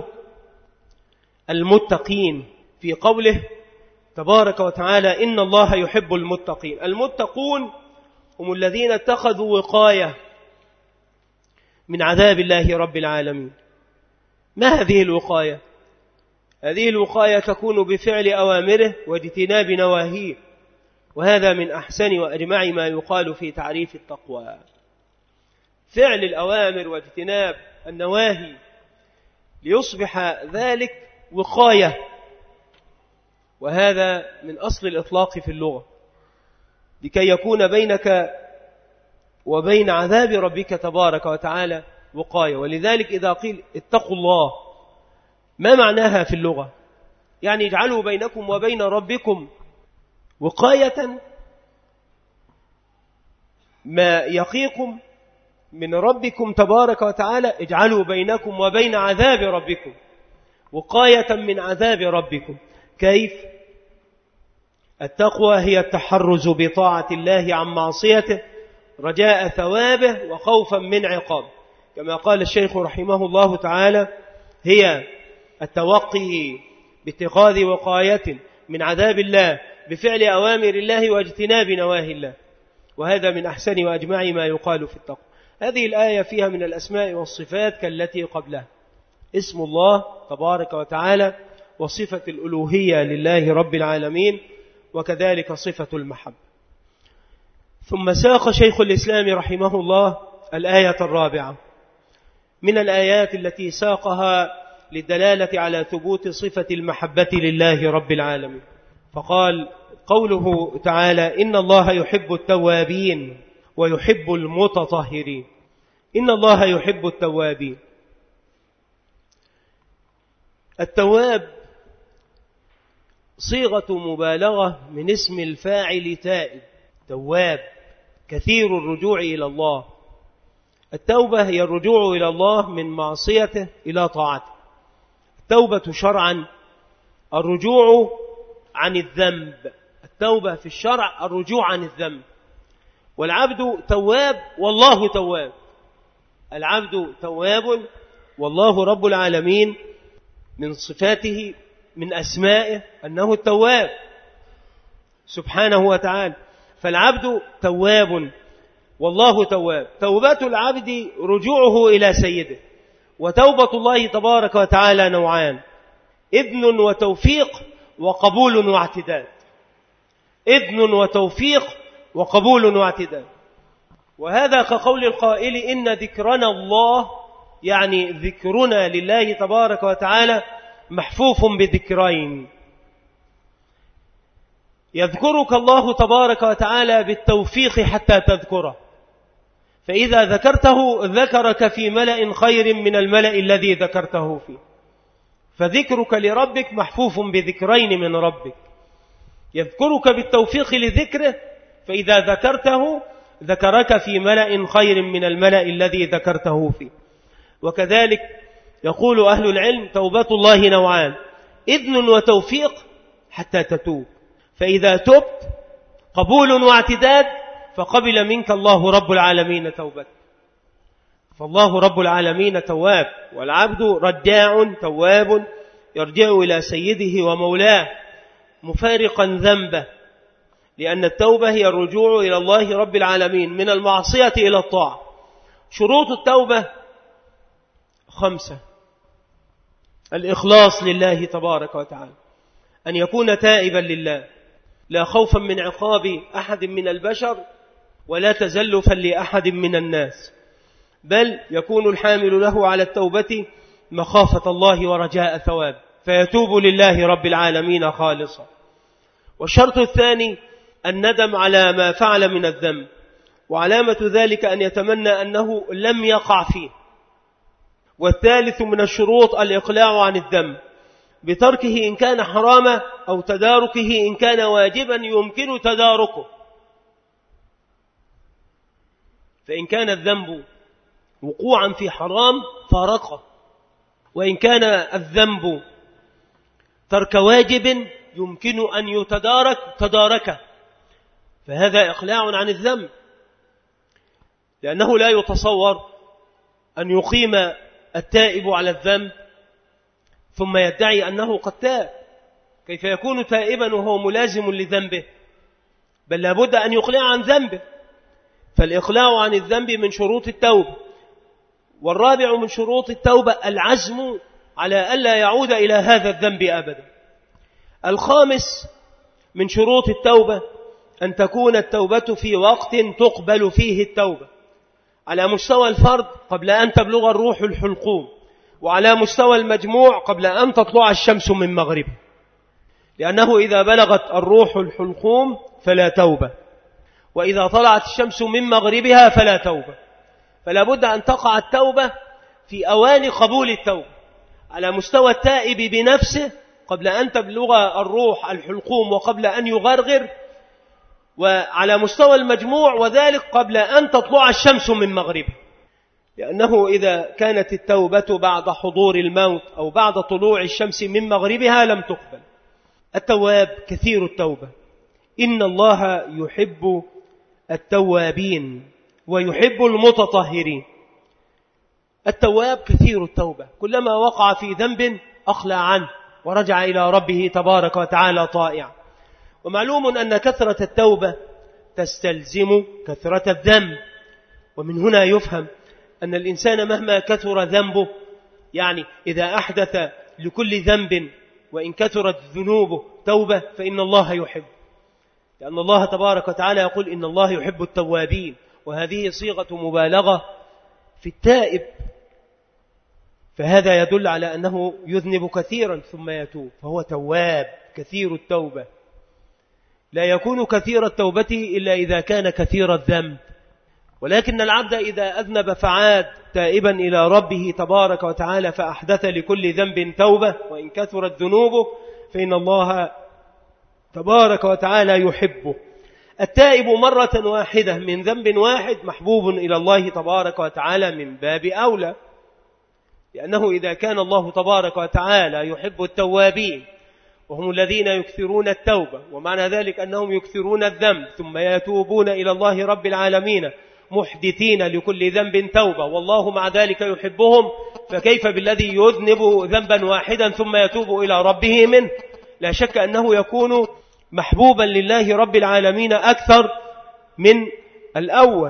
المتقين في قوله تبارك وتعالى إن الله يحب المتقين. المتقون هم الذين اتخذوا وقاية من عذاب الله رب العالمين. ما هذه الوقاية؟ هذه الوقاية تكون بفعل أوامره واجتناب نواهيه، وهذا من أحسن وأجمع ما يقال في تعريف التقوى. فعل الأوامر واجتناب النواهي ليصبح ذلك وقاية، وهذا من أصل الإطلاق في اللغة، لكي يكون بينك وبين عذاب ربك تبارك وتعالى وقاية. ولذلك إذا قيل اتقوا الله ما معناها في اللغة؟ يعني اجعلوا بينكم وبين ربكم وقاية ما يقيكم من ربكم تبارك وتعالى، اجعلوا بينكم وبين عذاب ربكم وقاية من عذاب ربكم. كيف؟ التقوى هي التحرز بطاعة الله عن معصيته رجاء ثوابه وخوفا من عقابه، كما قال الشيخ رحمه الله تعالى هي التوقي باتخاذ وقاية من عذاب الله بفعل أوامر الله واجتناب نواهي الله، وهذا من أحسن وأجمع ما يقال في التقوى. هذه الآية فيها من الأسماء والصفات كالتي قبلها، اسم الله تبارك وتعالى وصفة الألوهية لله رب العالمين، وكذلك صفة المحبة. ثم ساق شيخ الإسلام رحمه الله الآية الرابعة من الآيات التي ساقها للدلالة على ثبوت صفة المحبة لله رب العالمين، فقال قوله تعالى إن الله يحب التوابين ويحب المتطهرين. إن الله يحب التوابين. التواب صيغة مبالغة من اسم الفاعل تائب، تواب كثير الرجوع إلى الله. التوبة هي الرجوع إلى الله من معصيته إلى طاعته. التوبة شرعا الرجوع عن الذنب، التوبة في الشرع الرجوع عن الذنب. والعبد تواب والله تواب، العبد تواب والله رب العالمين من صفاته من أسمائه أنه التواب سبحانه وتعالى. فالعبد تواب والله تواب. توبة العبد رجوعه إلى سيده، وتوبة الله تبارك وتعالى نوعان: إذن وتوفيق وقبول واعتداد. إذن وتوفيق وقبول واعتداد. وهذا كقول القائل إن ذكرنا الله، يعني ذكرنا لله تبارك وتعالى محفوف بذكرين: يذكرك الله تبارك وتعالى بالتوفيق حتى تذكره، فإذا ذكرته ذكرك في ملأ خير من الملأ الذي ذكرته فيه. فذكرك لربك محفوف بذكرين من ربك: يذكرك بالتوفيق لذكره، فإذا ذكرته ذكرك في ملأ خير من الملأ الذي ذكرته فيه. وكذلك يقول أهل العلم: توبة الله نوعان، إذن وتوفيق حتى تتوب، فإذا تبت قبول واعتداد فقبل منك الله رب العالمين توبتك. فالله رب العالمين تواب، والعبد رجاع تواب يرجع إلى سيده ومولاه مفارقا ذنبه، لأن التوبة هي الرجوع إلى الله رب العالمين من المعصية إلى الطاعة. شروط التوبة خمسة: الإخلاص لله تبارك وتعالى، أن يكون تائبا لله لا خوفا من عقاب أحد من البشر ولا تزلفا لأحد من الناس، بل يكون الحامل له على التوبة مخافة الله ورجاء ثواب، فيتوب لله رب العالمين خالصا. والشرط الثاني الندم على ما فعل من الذنب، وعلامة ذلك أن يتمنى أنه لم يقع فيه. والثالث من الشروط الإقلاع عن الذنب بتركه إن كان حراما أو تداركه إن كان واجبا يمكن تداركه. فإن كان الذنب وقوعا في حرام فارقه، وإن كان الذنب ترك واجب يمكن أن يتدارك تداركه، فهذا إقلاع عن الذنب، لأنه لا يتصور أن يقيم التائب على الذنب ثم يدعي أنه قد تاب. كيف يكون تائبا وهو ملازم لذنبه؟ بل لابد أن يقلع عن ذنبه. فالإقلاع عن الذنب من شروط التوبة. والرابع من شروط التوبة العزم على ألا يعود إلى هذا الذنب أبدا. الخامس من شروط التوبة أن تكون التوبة في وقت تقبل فيه التوبة، على مستوى الفرد قبل أن تبلغ الروح الحلقوم، وعلى مستوى المجموع قبل أن تطلع الشمس من مغربها، لأنه إذا بلغت الروح الحلقوم فلا توبة، وإذا طلعت الشمس من مغربها فلا توبة. فلا بد أن تقع التوبة في أوان قبول التوبة، على مستوى التائب بنفسه قبل أن تبلغ الروح الحلقوم وقبل أن يغرغر، وعلى مستوى المجموع وذلك قبل أن تطلع الشمس من مغربها. لأنه إذا كانت التوبة بعد حضور الموت أو بعد طلوع الشمس من مغربها لم تقبل. التواب كثير التوبة، إن الله يحب التوابين ويحب المتطهرين. التواب كثير التوبة، كلما وقع في ذنب أخلع عنه ورجع إلى ربه تبارك وتعالى طائعا. ومعلوم أن كثرة التوبة تستلزم كثرة الذنب، ومن هنا يفهم أن الإنسان مهما كثر ذنبه، يعني إذا أحدث لكل ذنب وإن كثرت ذنوبه توبة فإن الله يحب، لأن الله تبارك وتعالى يقول إن الله يحب التوابين، وهذه صيغة مبالغة في التائب، فهذا يدل على أنه يذنب كثيرا ثم يتوب، فهو تواب كثير التوبة. لا يكون كثير التوبة إلا إذا كان كثير الذنب، ولكن العبد إذا أذنب فعاد تائبا إلى ربه تبارك وتعالى فأحدث لكل ذنب توبة وإن كثرت ذنوبه فإن الله تبارك وتعالى يحبه. التائب مرة واحدة من ذنب واحد محبوب إلى الله تبارك وتعالى من باب أولى، لأنه إذا كان الله تبارك وتعالى يحب التوابين وهم الذين يكثرون التوبة، ومعنى ذلك أنهم يكثرون الذنب ثم يتوبون إلى الله رب العالمين محدثين لكل ذنب توبة، والله مع ذلك يحبهم، فكيف بالذي يذنب ذنبا واحدا ثم يتوب إلى ربه منه؟ لا شك أنه يكون محبوبا لله رب العالمين أكثر من الأول.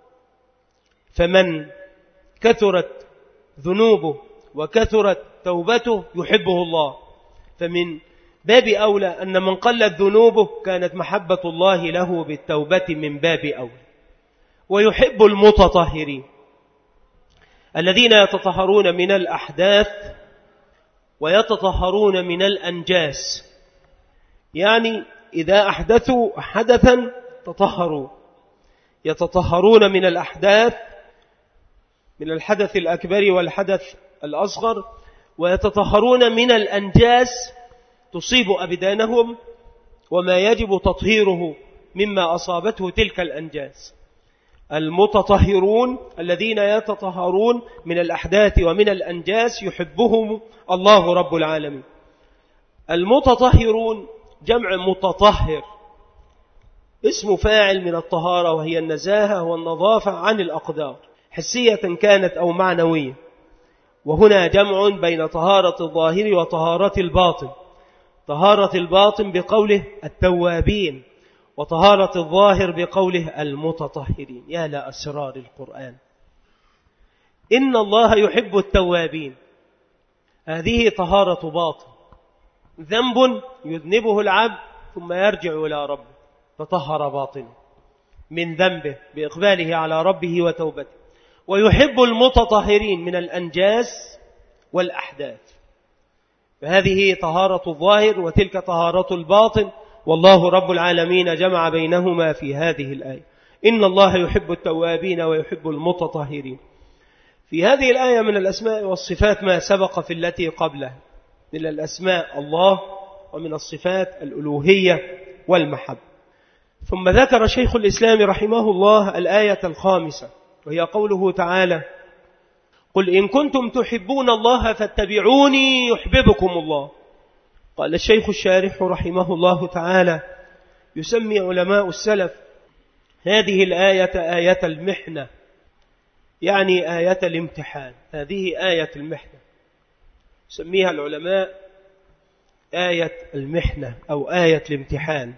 فمن كثرت ذنوبه وكثرت توبته يحبه الله، فمن باب أولى أن من قلت ذنوبه كانت محبة الله له بالتوبة من باب أولى. ويحب المتطهرين الذين يتطهرون من الأحداث ويتطهرون من الأنجاس، يعني إذا أحدثوا حدثا تطهروا، يتطهرون من الأحداث، من الحدث الأكبر والحدث الأصغر، ويتطهرون من الأنجاس تصيب أبدانهم وما يجب تطهيره مما أصابته تلك الأنجاس. المتطهرون الذين يتطهرون من الأحداث ومن الأنجاس يحبهم الله رب العالمين. المتطهرون جمع متطهر، اسم فاعل من الطهارة، وهي النزاهة والنظافة عن الأقدار حسية كانت أو معنوية. وهنا جمع بين طهارة الظاهر وطهارة الباطن. طهارة الباطن بقوله التوابين، وطهارة الظاهر بقوله المتطهرين. يا لأسرار القرآن. إن الله يحب التوابين، هذه طهارة باطن، ذنب يذنبه العبد ثم يرجع إلى ربه تطهر باطنه من ذنبه بإقباله على ربه وتوبته. ويحب المتطهرين من الأنجاس والأحداث، فهذه طهارة الظاهر وتلك طهارة الباطن، والله رب العالمين جمع بينهما في هذه الآية. إن الله يحب التوابين ويحب المتطهرين. في هذه الآية من الأسماء والصفات ما سبق في التي قبلها من الأسماء الله، ومن الصفات الألوهية والمحبة. ثم ذكر شيخ الإسلام رحمه الله الآية الخامسة، وهي قوله تعالى: قل إن كنتم تحبون الله فاتبعوني يحببكم الله. قال الشيخ الشارح رحمه الله تعالى: يسمي علماء السلف هذه الآية آية المحنة، يعني آية الامتحان. هذه آية المحنة يسميها العلماء آية المحنة أو آية الامتحان،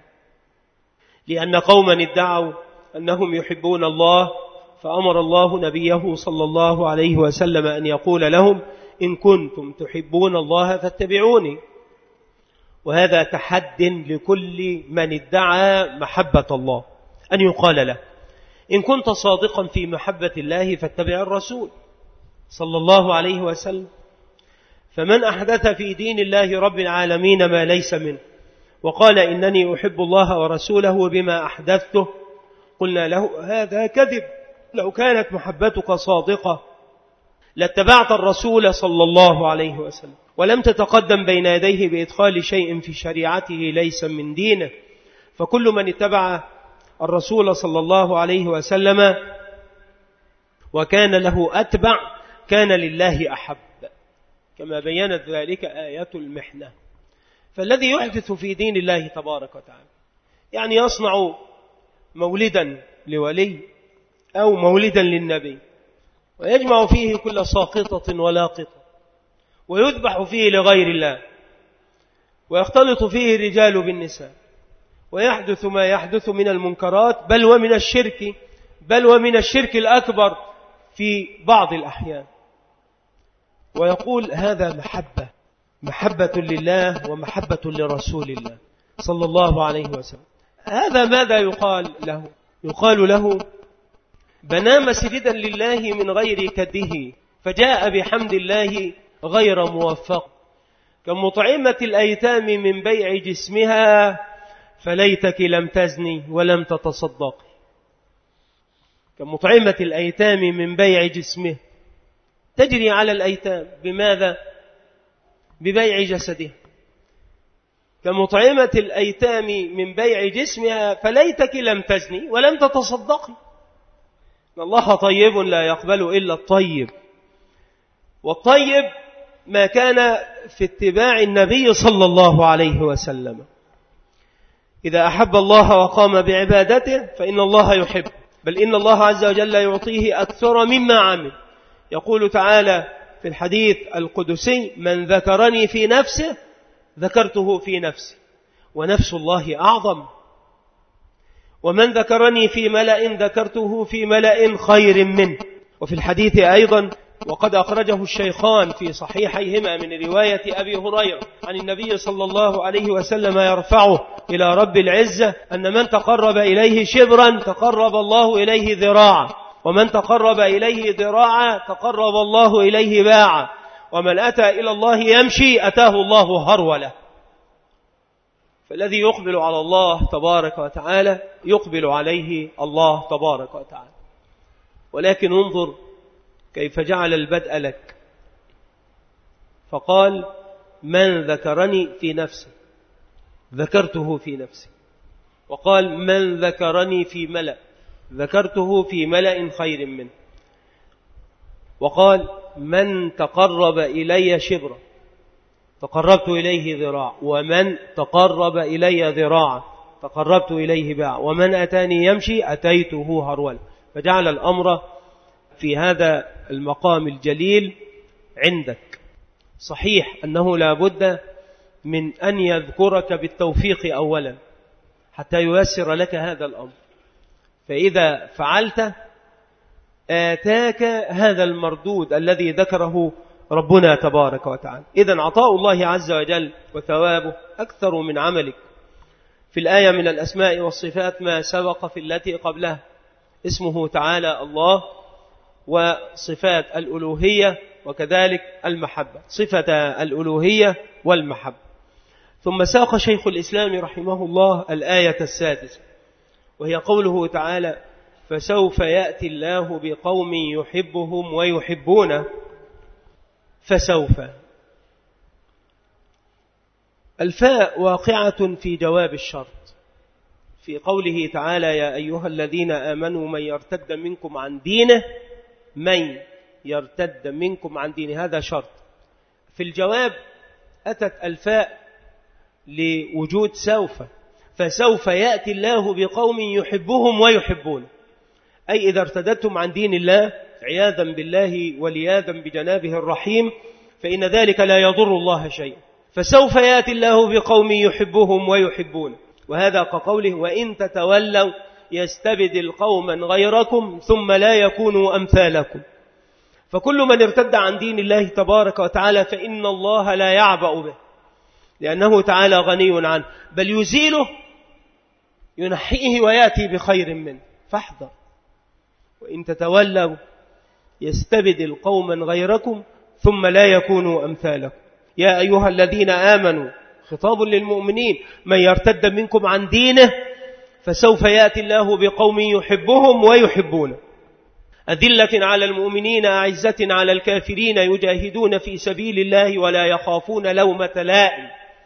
لأن قوما ادعوا أنهم يحبون الله، فأمر الله نبيه صلى الله عليه وسلم أن يقول لهم: إن كنتم تحبون الله فاتبعوني. وهذا تحد لكل من ادعى محبة الله، أن يقال له: إن كنت صادقا في محبة الله فاتبع الرسول صلى الله عليه وسلم. فمن أحدث في دين الله رب العالمين ما ليس منه وقال إنني أحب الله ورسوله بما أحدثته، قلنا له: هذا كذب. لو كانت محبتك صادقة لاتبعت الرسول صلى الله عليه وسلم، ولم تتقدم بين يديه بإدخال شيء في شريعته ليس من دينه. فكل من اتبع الرسول صلى الله عليه وسلم وكان له أتبع كان لله أحب، كما بيّنت ذلك آية المحنة. فالذي يحدث في دين الله تبارك وتعالى، يعني يصنع مولدا لولي أو مولدا للنبي، ويجمع فيه كل ساقطة ولاقطة، ويذبح فيه لغير الله، ويختلط فيه الرجال بالنساء، ويحدث ما يحدث من المنكرات، بل ومن الشرك بل ومن الشرك الأكبر في بعض الأحيان. ويقول: هذا محبة محبة لله ومحبة لرسول الله صلى الله عليه وسلم. هذا ماذا يقال له؟ يقال له: بنى مسجدا لله من غير كده، فجاء بحمد الله غير موفق، كمطعمة الأيتام من بيع جسمها، فليتك لم تزني ولم تتصدقي. كمطعمة الأيتام من بيع جسمه، تجري على الأيتام بماذا؟ ببيع جسده. كمطعمة الأيتام من بيع جسمها، فليتك لم تزني ولم تتصدقي. إن الله طيب لا يقبل إلا الطيب، والطيب ما كان في اتباع النبي صلى الله عليه وسلم. إذا أحب الله وقام بعبادته فإن الله يحب، بل إن الله عز وجل يعطيه أكثر مما عمل. يقول تعالى في الحديث القدسي: من ذكرني في نفسه ذكرته في نفسي، ونفس الله أعظم. ومن ذكرني في ملأ ذكرته في ملأ خير منه. وفي الحديث أيضا، وقد أخرجه الشيخان في صحيحيهما من رواية أبي هريرة عن النبي صلى الله عليه وسلم يرفعه إلى رب العزة: أن من تقرب إليه شبرا تقرب الله إليه ذراعا، ومن تقرب إليه ذراعا تقرب الله إليه باعا، ومن أتى إلى الله يمشي أتاه الله هرولة. فالذي يقبل على الله تبارك وتعالى يقبل عليه الله تبارك وتعالى. ولكن انظر كيف جعل البدء لك، فقال: من ذكرني في نفسه. ذكرته في نفسي. وقال من ذكرني في ملأ ذكرته في ملأ خير منه. وقال من تقرب إلي شبرا تقربت إليه ذراع، ومن تقرب إلي ذراعا تقربت إليه باع، ومن أتاني يمشي أتيته هرولا. فجعل الأمر في هذا المقام الجليل عندك. صحيح أنه لا بد من أن يذكرك بالتوفيق أولا حتى ييسر لك هذا الأمر، فإذا فعلت آتاك هذا المردود الذي ذكره ربنا تبارك وتعالى. إذن عطاء الله عز وجل وثوابه أكثر من عملك. في الآية من الأسماء والصفات ما سبق في التي قبلها، اسمه تعالى الله، وصفات الألوهية وكذلك المحبة، صفة الألوهية والمحبة. ثم ساق شيخ الإسلام رحمه الله الآية السادسة، وهي قوله تعالى فسوف يأتي الله بقوم يحبهم ويحبونه. فسوف الفاء واقعة في جواب الشرط في قوله تعالى يا أيها الذين آمنوا من يرتد منكم عن دينه من يرتد منكم عن دينه، هذا شرط. في الجواب أتت الفاء لوجود سوف، فسوف يأتي الله بقوم يحبهم ويحبون، أي إذا ارتدتم عن دين الله عياذا بالله ولياذا بجنابه الرحيم فإن ذلك لا يضر الله شيء. فسوف يأتي الله بقوم يحبهم ويحبون، وهذا كقوله وإن تتولوا يستبدل قوما غيركم ثم لا يكونوا أمثالكم. فكل من ارتد عن دين الله تبارك وتعالى فإن الله لا يعبأ به، لأنه تعالى غني عنه، بل يزيله ينحيه ويأتي بخير منه. فاحذر، وإن تتولوا يستبدل قوما غيركم ثم لا يكونوا أمثالكم. يا أيها الذين آمنوا، خطاب للمؤمنين، من يرتد منكم عن دينه فسوف يأتي الله بقوم يحبهم ويحبونه، أذلة على المؤمنين أعزة على الكافرين يجاهدون في سبيل الله ولا يخافون لومة لائم.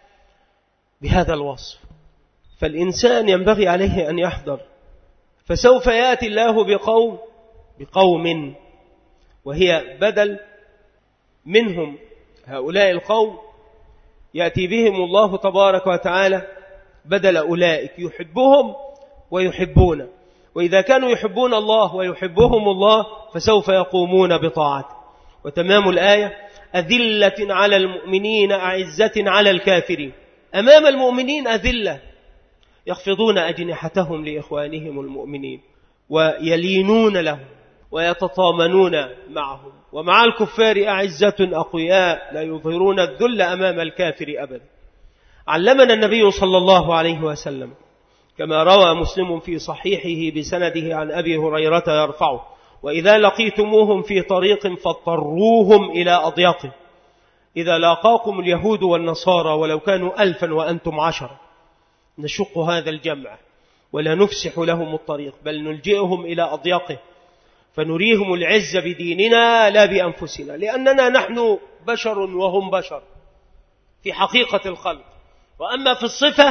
بهذا الوصف فالإنسان ينبغي عليه أن يحذر. فسوف يأتي الله بقوم بقوم وهي بدل منهم، هؤلاء القوم يأتي بهم الله تبارك وتعالى بدل أولئك يحبهم ويحبون. وإذا كانوا يحبون الله ويحبهم الله فسوف يقومون بطاعته. وتمام الآية أذلة على المؤمنين أعزة على الكافرين. أمام المؤمنين أذلة، يخفضون أجنحتهم لإخوانهم المؤمنين ويلينون لهم ويتطامنون معهم، ومع الكفار أعزة أقوياء لا يظهرون الذل أمام الكافر أبدا. علمنا النبي صلى الله عليه وسلم كما روى مسلم في صحيحه بسنده عن أبي هريرة يرفعه وإذا لقيتموهم في طريق فاضطروهم إلى أضيقه، إذا لاقاكم اليهود والنصارى ولو كانوا ألفا وأنتم عشرة نشق هذا الجمع ولا نفسح لهم الطريق بل نلجئهم إلى أضيقه فنريهم العز بديننا لا بأنفسنا، لأننا نحن بشر وهم بشر في حقيقة الخلق، وأما في الصفة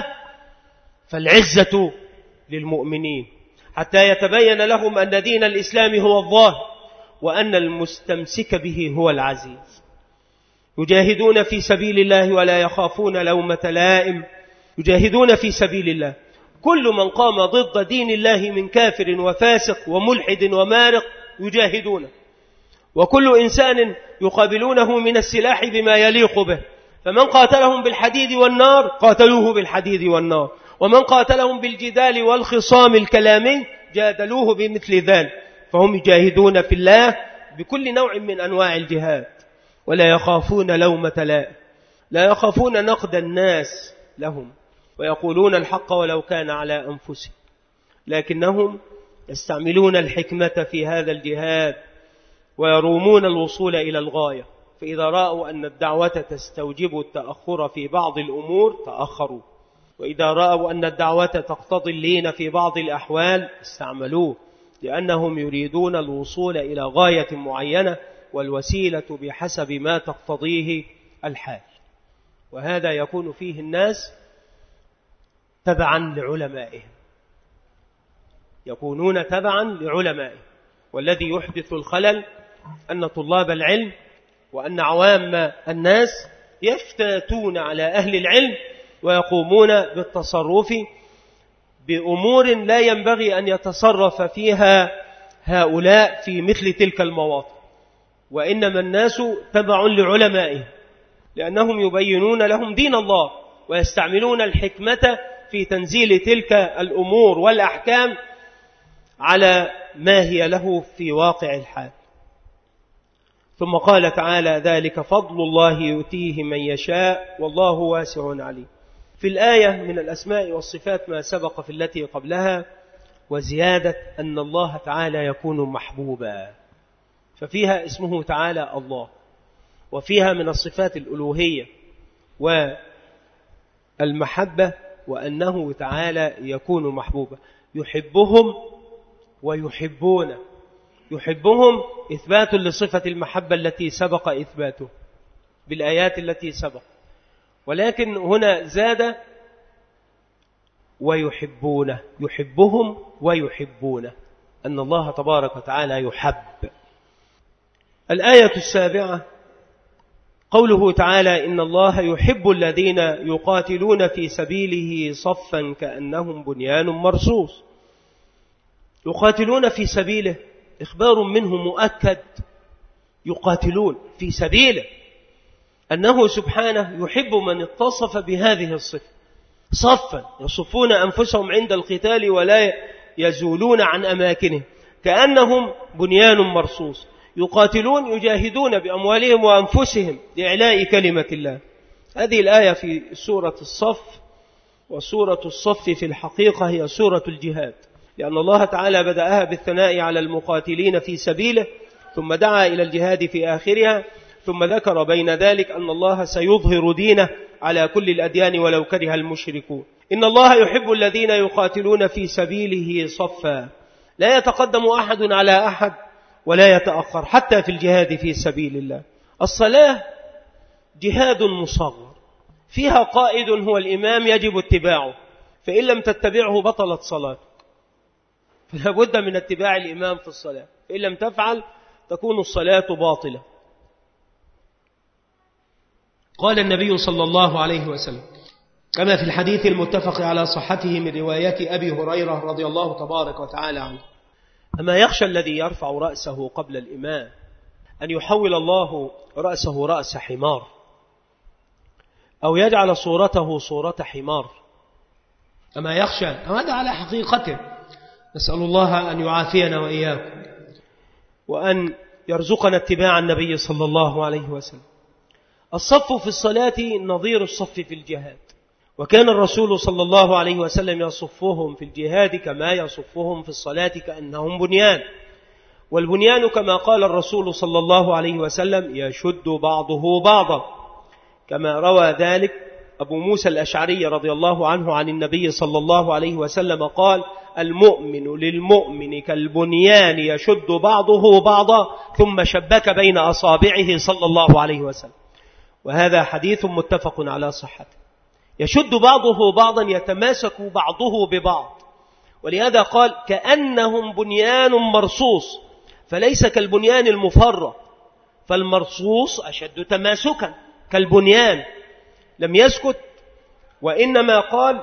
فالعزة للمؤمنين حتى يتبين لهم أن دين الإسلام هو الظاهر وأن المستمسك به هو العزيز. يجاهدون في سبيل الله ولا يخافون لومة لائم، يجاهدون في سبيل الله. كل من قام ضد دين الله من كافر وفاسق وملحد ومارق يجاهدون، وكل إنسان يقابلونه من السلاح بما يليق به، فمن قاتلهم بالحديد والنار قاتلوه بالحديد والنار، ومن قاتلهم بالجدال والخصام الكلامي جادلوه بمثل ذلك، فهم يجاهدون في الله بكل نوع من أنواع الجهاد ولا يخافون لومة لائم، لا يخافون نقد الناس لهم ويقولون الحق ولو كان على أنفسهم، لكنهم يستعملون الحكمة في هذا الجهاد ويرومون الوصول إلى الغاية. فإذا رأوا أن الدعوة تستوجب التأخر في بعض الأمور تأخروا، وإذا رأوا أن الدعوة تقتضي اللين في بعض الأحوال استعملوه، لأنهم يريدون الوصول إلى غاية معينة والوسيلة بحسب ما تقتضيه الحال. وهذا يكون فيه الناس تبعا لعلمائهم، يكونون تبعا لعلمائهم. والذي يحدث الخلل أن طلاب العلم وأن عوام الناس يفتاتون على أهل العلم ويقومون بالتصرف بأمور لا ينبغي أن يتصرف فيها هؤلاء في مثل تلك المواطن، وإنما الناس تبع لعلمائهم، لأنهم يبينون لهم دين الله ويستعملون الحكمة في تنزيل تلك الأمور والأحكام على ما هي له في واقع الحال. ثم قال تعالى: ذلك فضل الله يؤتيه من يشاء والله واسع عليم. في الآية من الأسماء والصفات ما سبق في التي قبلها، وزيادة أن الله تعالى يكون محبوبا، ففيها اسمه تعالى الله، وفيها من الصفات الألوهية والمحبة، وأنه تعالى يكون محبوبا، يحبهم ويحبون. يحبهم إثبات لصفة المحبة التي سبق إثباته بالآيات التي سبق، ولكن هنا زاد ويحبونه، يحبهم ويحبونه، أن الله تبارك وتعالى يحب. الآية السابعة قوله تعالى: إن الله يحب الذين يقاتلون في سبيله صفا كأنهم بنيان مرصوص. يقاتلون في سبيله إخبار منه مؤكد، يقاتلون في سبيله، أنه سبحانه يحب من اتصف بهذه الصفة، صفا يصفون أنفسهم عند القتال ولا يزولون عن أماكنهم كأنهم بنيان مرصوص. يقاتلون يجاهدون بأموالهم وأنفسهم لإعلاء كلمة الله. هذه الآية في سورة الصف، وسورة الصف في الحقيقة هي سورة الجهاد، لأن الله تعالى بدأها بالثناء على المقاتلين في سبيله، ثم دعا إلى الجهاد في آخرها، ثم ذكر بين ذلك أن الله سيظهر دينه على كل الأديان ولو كره المشركون. إن الله يحب الذين يقاتلون في سبيله صفا، لا يتقدم أحد على أحد ولا يتأخر حتى في الجهاد في سبيل الله. الصلاة جهاد مصغر، فيها قائد هو الإمام يجب اتباعه، فإن لم تتبعه بطلت صلاتك، فلا بد من اتباع الإمام في الصلاة، فإن لم تفعل تكون الصلاة باطلة. قال النبي صلى الله عليه وسلم كما في الحديث المتفق على صحته من رواية أبي هريرة رضي الله تبارك وتعالى عنه: أما يخشى الذي يرفع رأسه قبل الإمام أن يحول الله رأسه رأس حمار، أو يجعل صورته صورة حمار. أما يخشى، هذا على حقيقته، نسأل الله أن يعافينا وإياكم وأن يرزقنا اتباع النبي صلى الله عليه وسلم. الصف في الصلاة نظير الصف في الجهاد، وكان الرسول صلى الله عليه وسلم يصفهم في الجهاد كما يصفهم في الصلاة كأنهم بنيان. والبنيان كما قال الرسول صلى الله عليه وسلم يشد بعضه بعضا، كما روى ذلك أبو موسى الأشعري رضي الله عنه عن النبي صلى الله عليه وسلم قال: المؤمن للمؤمن كالبنيان يشد بعضه بعضا، ثم شبك بين أصابعه صلى الله عليه وسلم. وهذا حديث متفق على صحته. يشد بعضه بعضا، يتماسك بعضه ببعض، ولهذا قال كأنهم بنيان مرصوص، فليس كالبنيان المفرط، فالمرصوص أشد تماسكا كالبنيان. لم يسكت، وإنما قال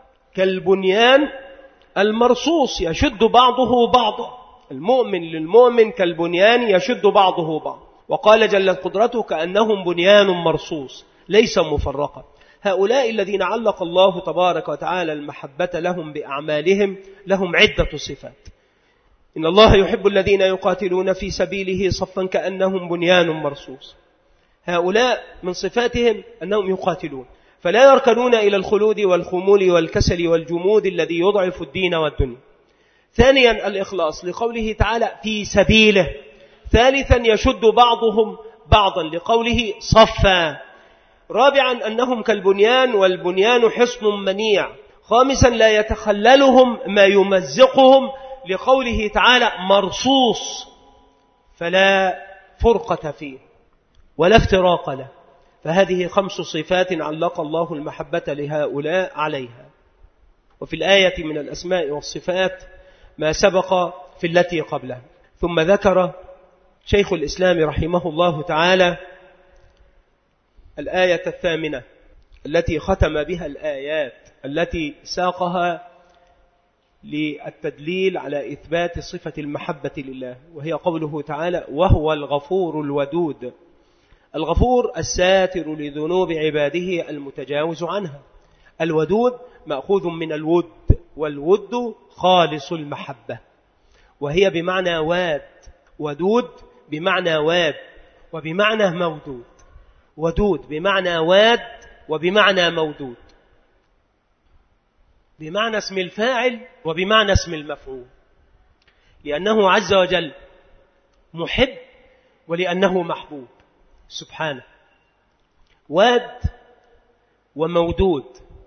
كالبنيان المرصوص يشد بعضه بعضا، المؤمن للمؤمن كالبنيان يشد بعضه بعض. وقال جلت قدرته كأنهم بنيان مرصوص ليس مفرقا. هؤلاء الذين علق الله تبارك وتعالى المحبة لهم بأعمالهم لهم عدة صفات. إن الله يحب الذين يقاتلون في سبيله صفا كأنهم بنيان مرصوص. هؤلاء من صفاتهم أنهم يقاتلون، فلا يركنون إلى الخلود والخمول والكسل والجمود الذي يضعف الدين والدنيا. ثانيا الإخلاص لقوله تعالى في سبيله. ثالثا يشد بعضهم بعضا لقوله صفا. رابعا أنهم كالبنيان، والبنيان حصن منيع. خامسا لا يتخللهم ما يمزقهم لقوله تعالى مرصوص، فلا فرقة فيه ولا افتراق له. فهذه خمس صفات علق الله المحبة لهؤلاء عليها. وفي الآية من الأسماء والصفات ما سبق في التي قبلها. ثم ذكر شيخ الإسلام رحمه الله تعالى الآية الثامنة التي ختم بها الآيات التي ساقها للتدليل على إثبات صفة المحبة لله، وهي قوله تعالى: وهو الغفور الودود. الغفور الساتر لذنوب عباده المتجاوز عنها. الودود مأخوذ من الود، والود خالص المحبة، وهي بمعنى واد. ودود بمعنى واد وبمعنى مودود. ودود بمعنى واد وبمعنى مودود، بمعنى اسم الفاعل وبمعنى اسم المفعول، لأنه عز وجل محب ولأنه محبوب سبحانه. واد ومودود.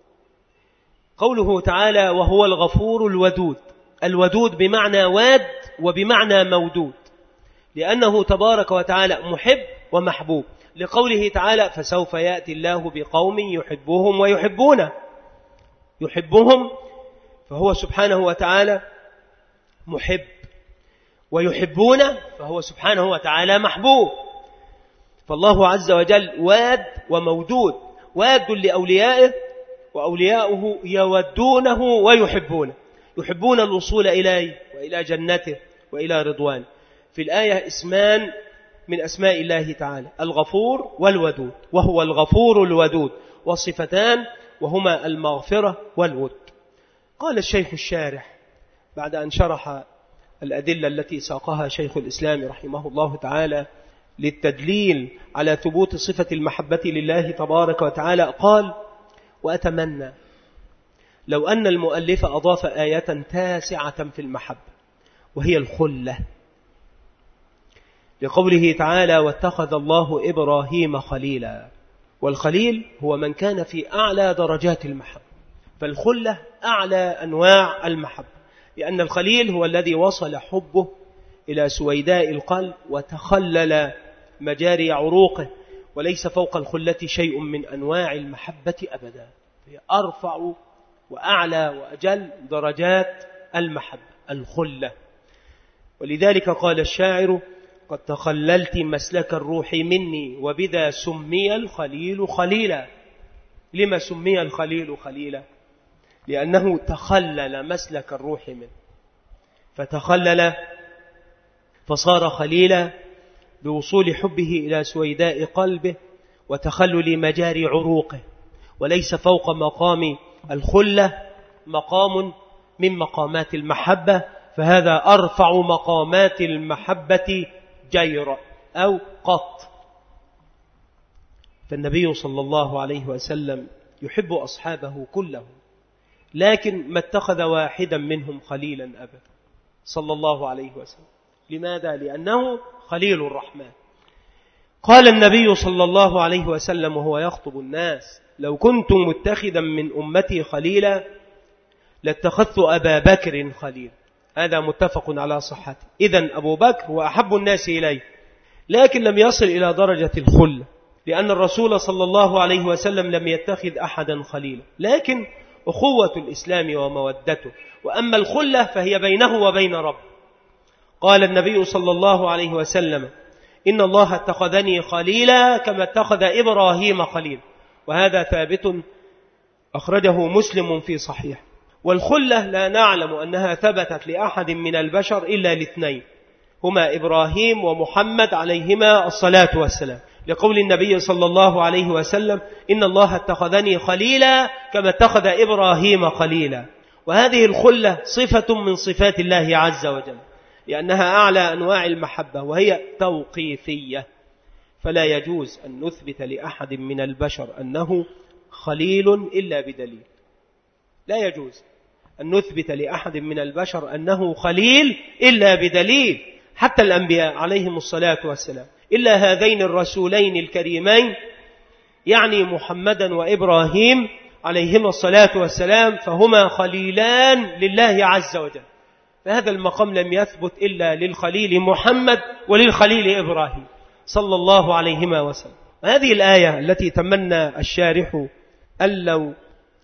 قوله تعالى: وهو الغفور الودود. الودود بمعنى واد وبمعنى مودود، لأنه تبارك وتعالى محب ومحبوب، لقوله تعالى: فسوف يأتي الله بقوم يحبهم ويحبونه. يحبهم، فهو سبحانه وتعالى محب، ويحبونه، فهو سبحانه وتعالى محبوب. فالله عز وجل واد ومودود، واد لأوليائه وأولياؤه يودونه ويحبونه، يحبون الوصول إليه وإلى جنته وإلى رضوانه. في الآية اسمان من أسماء الله تعالى: الغفور والودود. وهو الغفور الودود، وصفتان وهما المغفرة والود. قال الشيخ الشارح بعد أن شرح الأدلة التي ساقها شيخ الإسلام رحمه الله تعالى للتدليل على ثبوت صفة المحبة لله تبارك وتعالى، قال: وأتمنى لو أن المؤلف أضاف آية تاسعة في المحبة، وهي الخلة، لقوله تعالى: واتخذ الله إبراهيم خليلا. والخليل هو من كان في أعلى درجات المحبة، فالخلة أعلى أنواع المحبة، لأن الخليل هو الذي وصل حبه إلى سويداء القلب وتخلل مجاري عروقه، وليس فوق الخلة شيء من أنواع المحبة أبدا. هي أرفع وأعلى وأجل درجات المحبة الخلة. ولذلك قال الشاعر: قد تخللت مسلك الروح مني وبذا سمي الخليل خليلا. لما سمي الخليل خليلا؟ لأنه تخلل مسلك الروح منه، فتخلل فصار خليلا بوصول حبه إلى سويداء قلبه وتخلل مجاري عروقه. وليس فوق مقام الخلة مقام من مقامات المحبة، فهذا أرفع مقامات المحبة جير أو قط. فالنبي صلى الله عليه وسلم يحب أصحابه كلهم، لكن ما اتخذ واحدا منهم خليلا أبدا صلى الله عليه وسلم. لماذا؟ لأنه خليل الرحمن. قال النبي صلى الله عليه وسلم وهو يخطب الناس: لو كنت متخذا من أمتي خليلا لاتخذت أبا بكر خليلا. هذا متفق على صحته. إذن أبو بكر هو أحب الناس إليه، لكن لم يصل إلى درجة الخلة، لأن الرسول صلى الله عليه وسلم لم يتخذ أحدا خليلا، لكن أخوة الإسلام ومودته. وأما الخلة فهي بينه وبين رب. قال النبي صلى الله عليه وسلم: إن الله اتخذني خليلا كما اتخذ إبراهيم خليلا. وهذا ثابت أخرجه مسلم في صحيح. والخلة لا نعلم أنها ثبتت لأحد من البشر إلا لاثنين، هما إبراهيم ومحمد عليهما الصلاة والسلام، لقول النبي صلى الله عليه وسلم: إن الله اتخذني خليلا كما اتخذ إبراهيم خليلا. وهذه الخلة صفة من صفات الله عز وجل، لأنها أعلى أنواع المحبة، وهي توقيفية، فلا يجوز أن نثبت لأحد من البشر أنه خليل إلا بدليل. لا يجوز أن نثبت لأحد من البشر أنه خليل إلا بدليل، حتى الأنبياء عليهم الصلاة والسلام، إلا هذين الرسولين الكريمين، يعني محمدا وإبراهيم عليهما الصلاة والسلام، فهما خليلان لله عز وجل. فهذا المقام لم يثبت إلا للخليل محمد وللخليل إبراهيم صلى الله عليهما وسلم. هذه الآية التي تمنى الشارح أن لو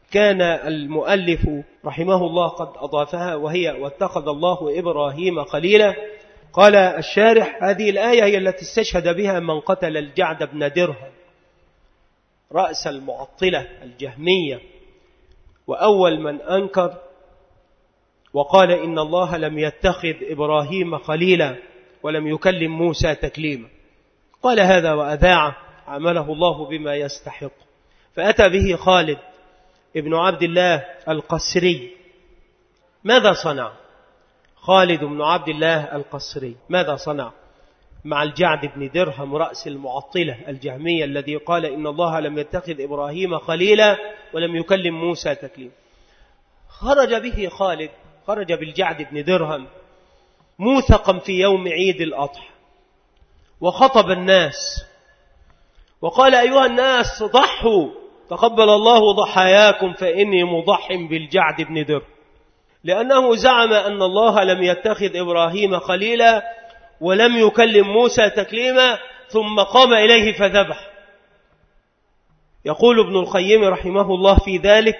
كان المؤلف رحمه الله قد أضافها، وهي واتخذ الله إبراهيم خليلا. قال الشارح: هذه الآية هي التي استشهد بها من قتل الجعد بن درهم رأس المعطلة الجهمية، وأول من أنكر وقال إن الله لم يتخذ إبراهيم خليلا ولم يكلم موسى تكليما. قال هذا وأذاع، عمله الله بما يستحق. فأتى به خالد ابن عبد الله القسري. ماذا صنع خالد بن عبد الله القسري؟ ماذا صنع مع الجعد بن درهم رأس المعطلة الجهمية الذي قال إن الله لم يتخذ إبراهيم خليلا ولم يكلم موسى تكليما؟ خرج به خالد، خرج بالجعد بن درهم موثقا في يوم عيد الأضحى، وخطب الناس وقال: أيها الناس ضحوا، تقبل الله ضحاياكم، فإني مضح بالجعد بن درهم، لأنه زعم أن الله لم يتخذ إبراهيم خليلا ولم يكلم موسى تكليما، ثم قام إليه فذبح. يقول ابن القيم رحمه الله في ذلك: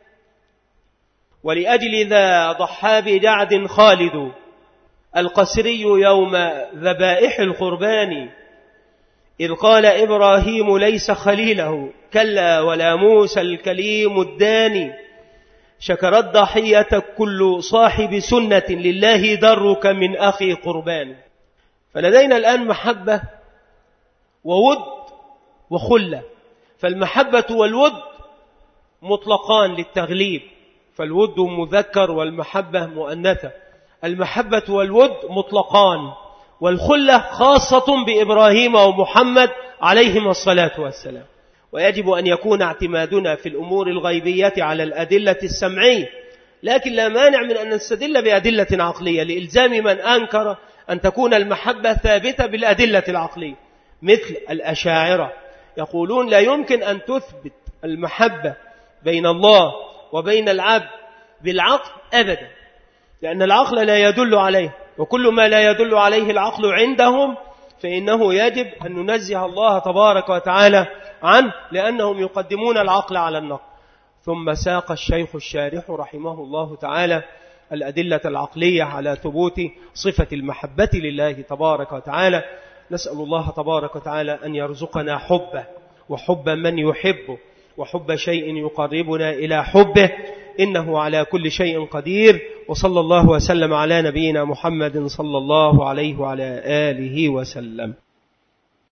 ولأجل ذا ضحى بجعد خالد القسري يوم ذبائح القربان، إذ قال إبراهيم ليس خليله، كلا ولا موسى الكليم الداني، شكر الضحية كل صاحب سنة، لله درك من أخي قربان. فلدينا الآن محبة وود وخلة، فالمحبة والود مطلقان للتغليب، فالود مذكر والمحبة مؤنثة. المحبة والود مطلقان، والخلة خاصة بإبراهيم ومحمد عليهما الصلاة والسلام. ويجب أن يكون اعتمادنا في الأمور الغيبية على الأدلة السمعية، لكن لا مانع من أن نستدل بأدلة عقلية لإلزام من أنكر أن تكون المحبة ثابتة بالأدلة العقلية، مثل الأشاعرة يقولون لا يمكن أن تثبت المحبة بين الله وبين العبد بالعقل أبدا، لأن العقل لا يدل عليه، وكل ما لا يدل عليه العقل عندهم فإنه يجب أن ننزه الله تبارك وتعالى عنه، لأنهم يقدمون العقل على النقل. ثم ساق الشيخ الشارح رحمه الله تعالى الأدلة العقلية على ثبوت صفة المحبة لله تبارك وتعالى. نسأل الله تبارك وتعالى أن يرزقنا حبه وحب من يحبه وحب شيء يقربنا إلى حبه، إنه على كل شيء قدير. وصلى الله وسلم على نبينا محمد صلى الله عليه وعلى آله وسلم.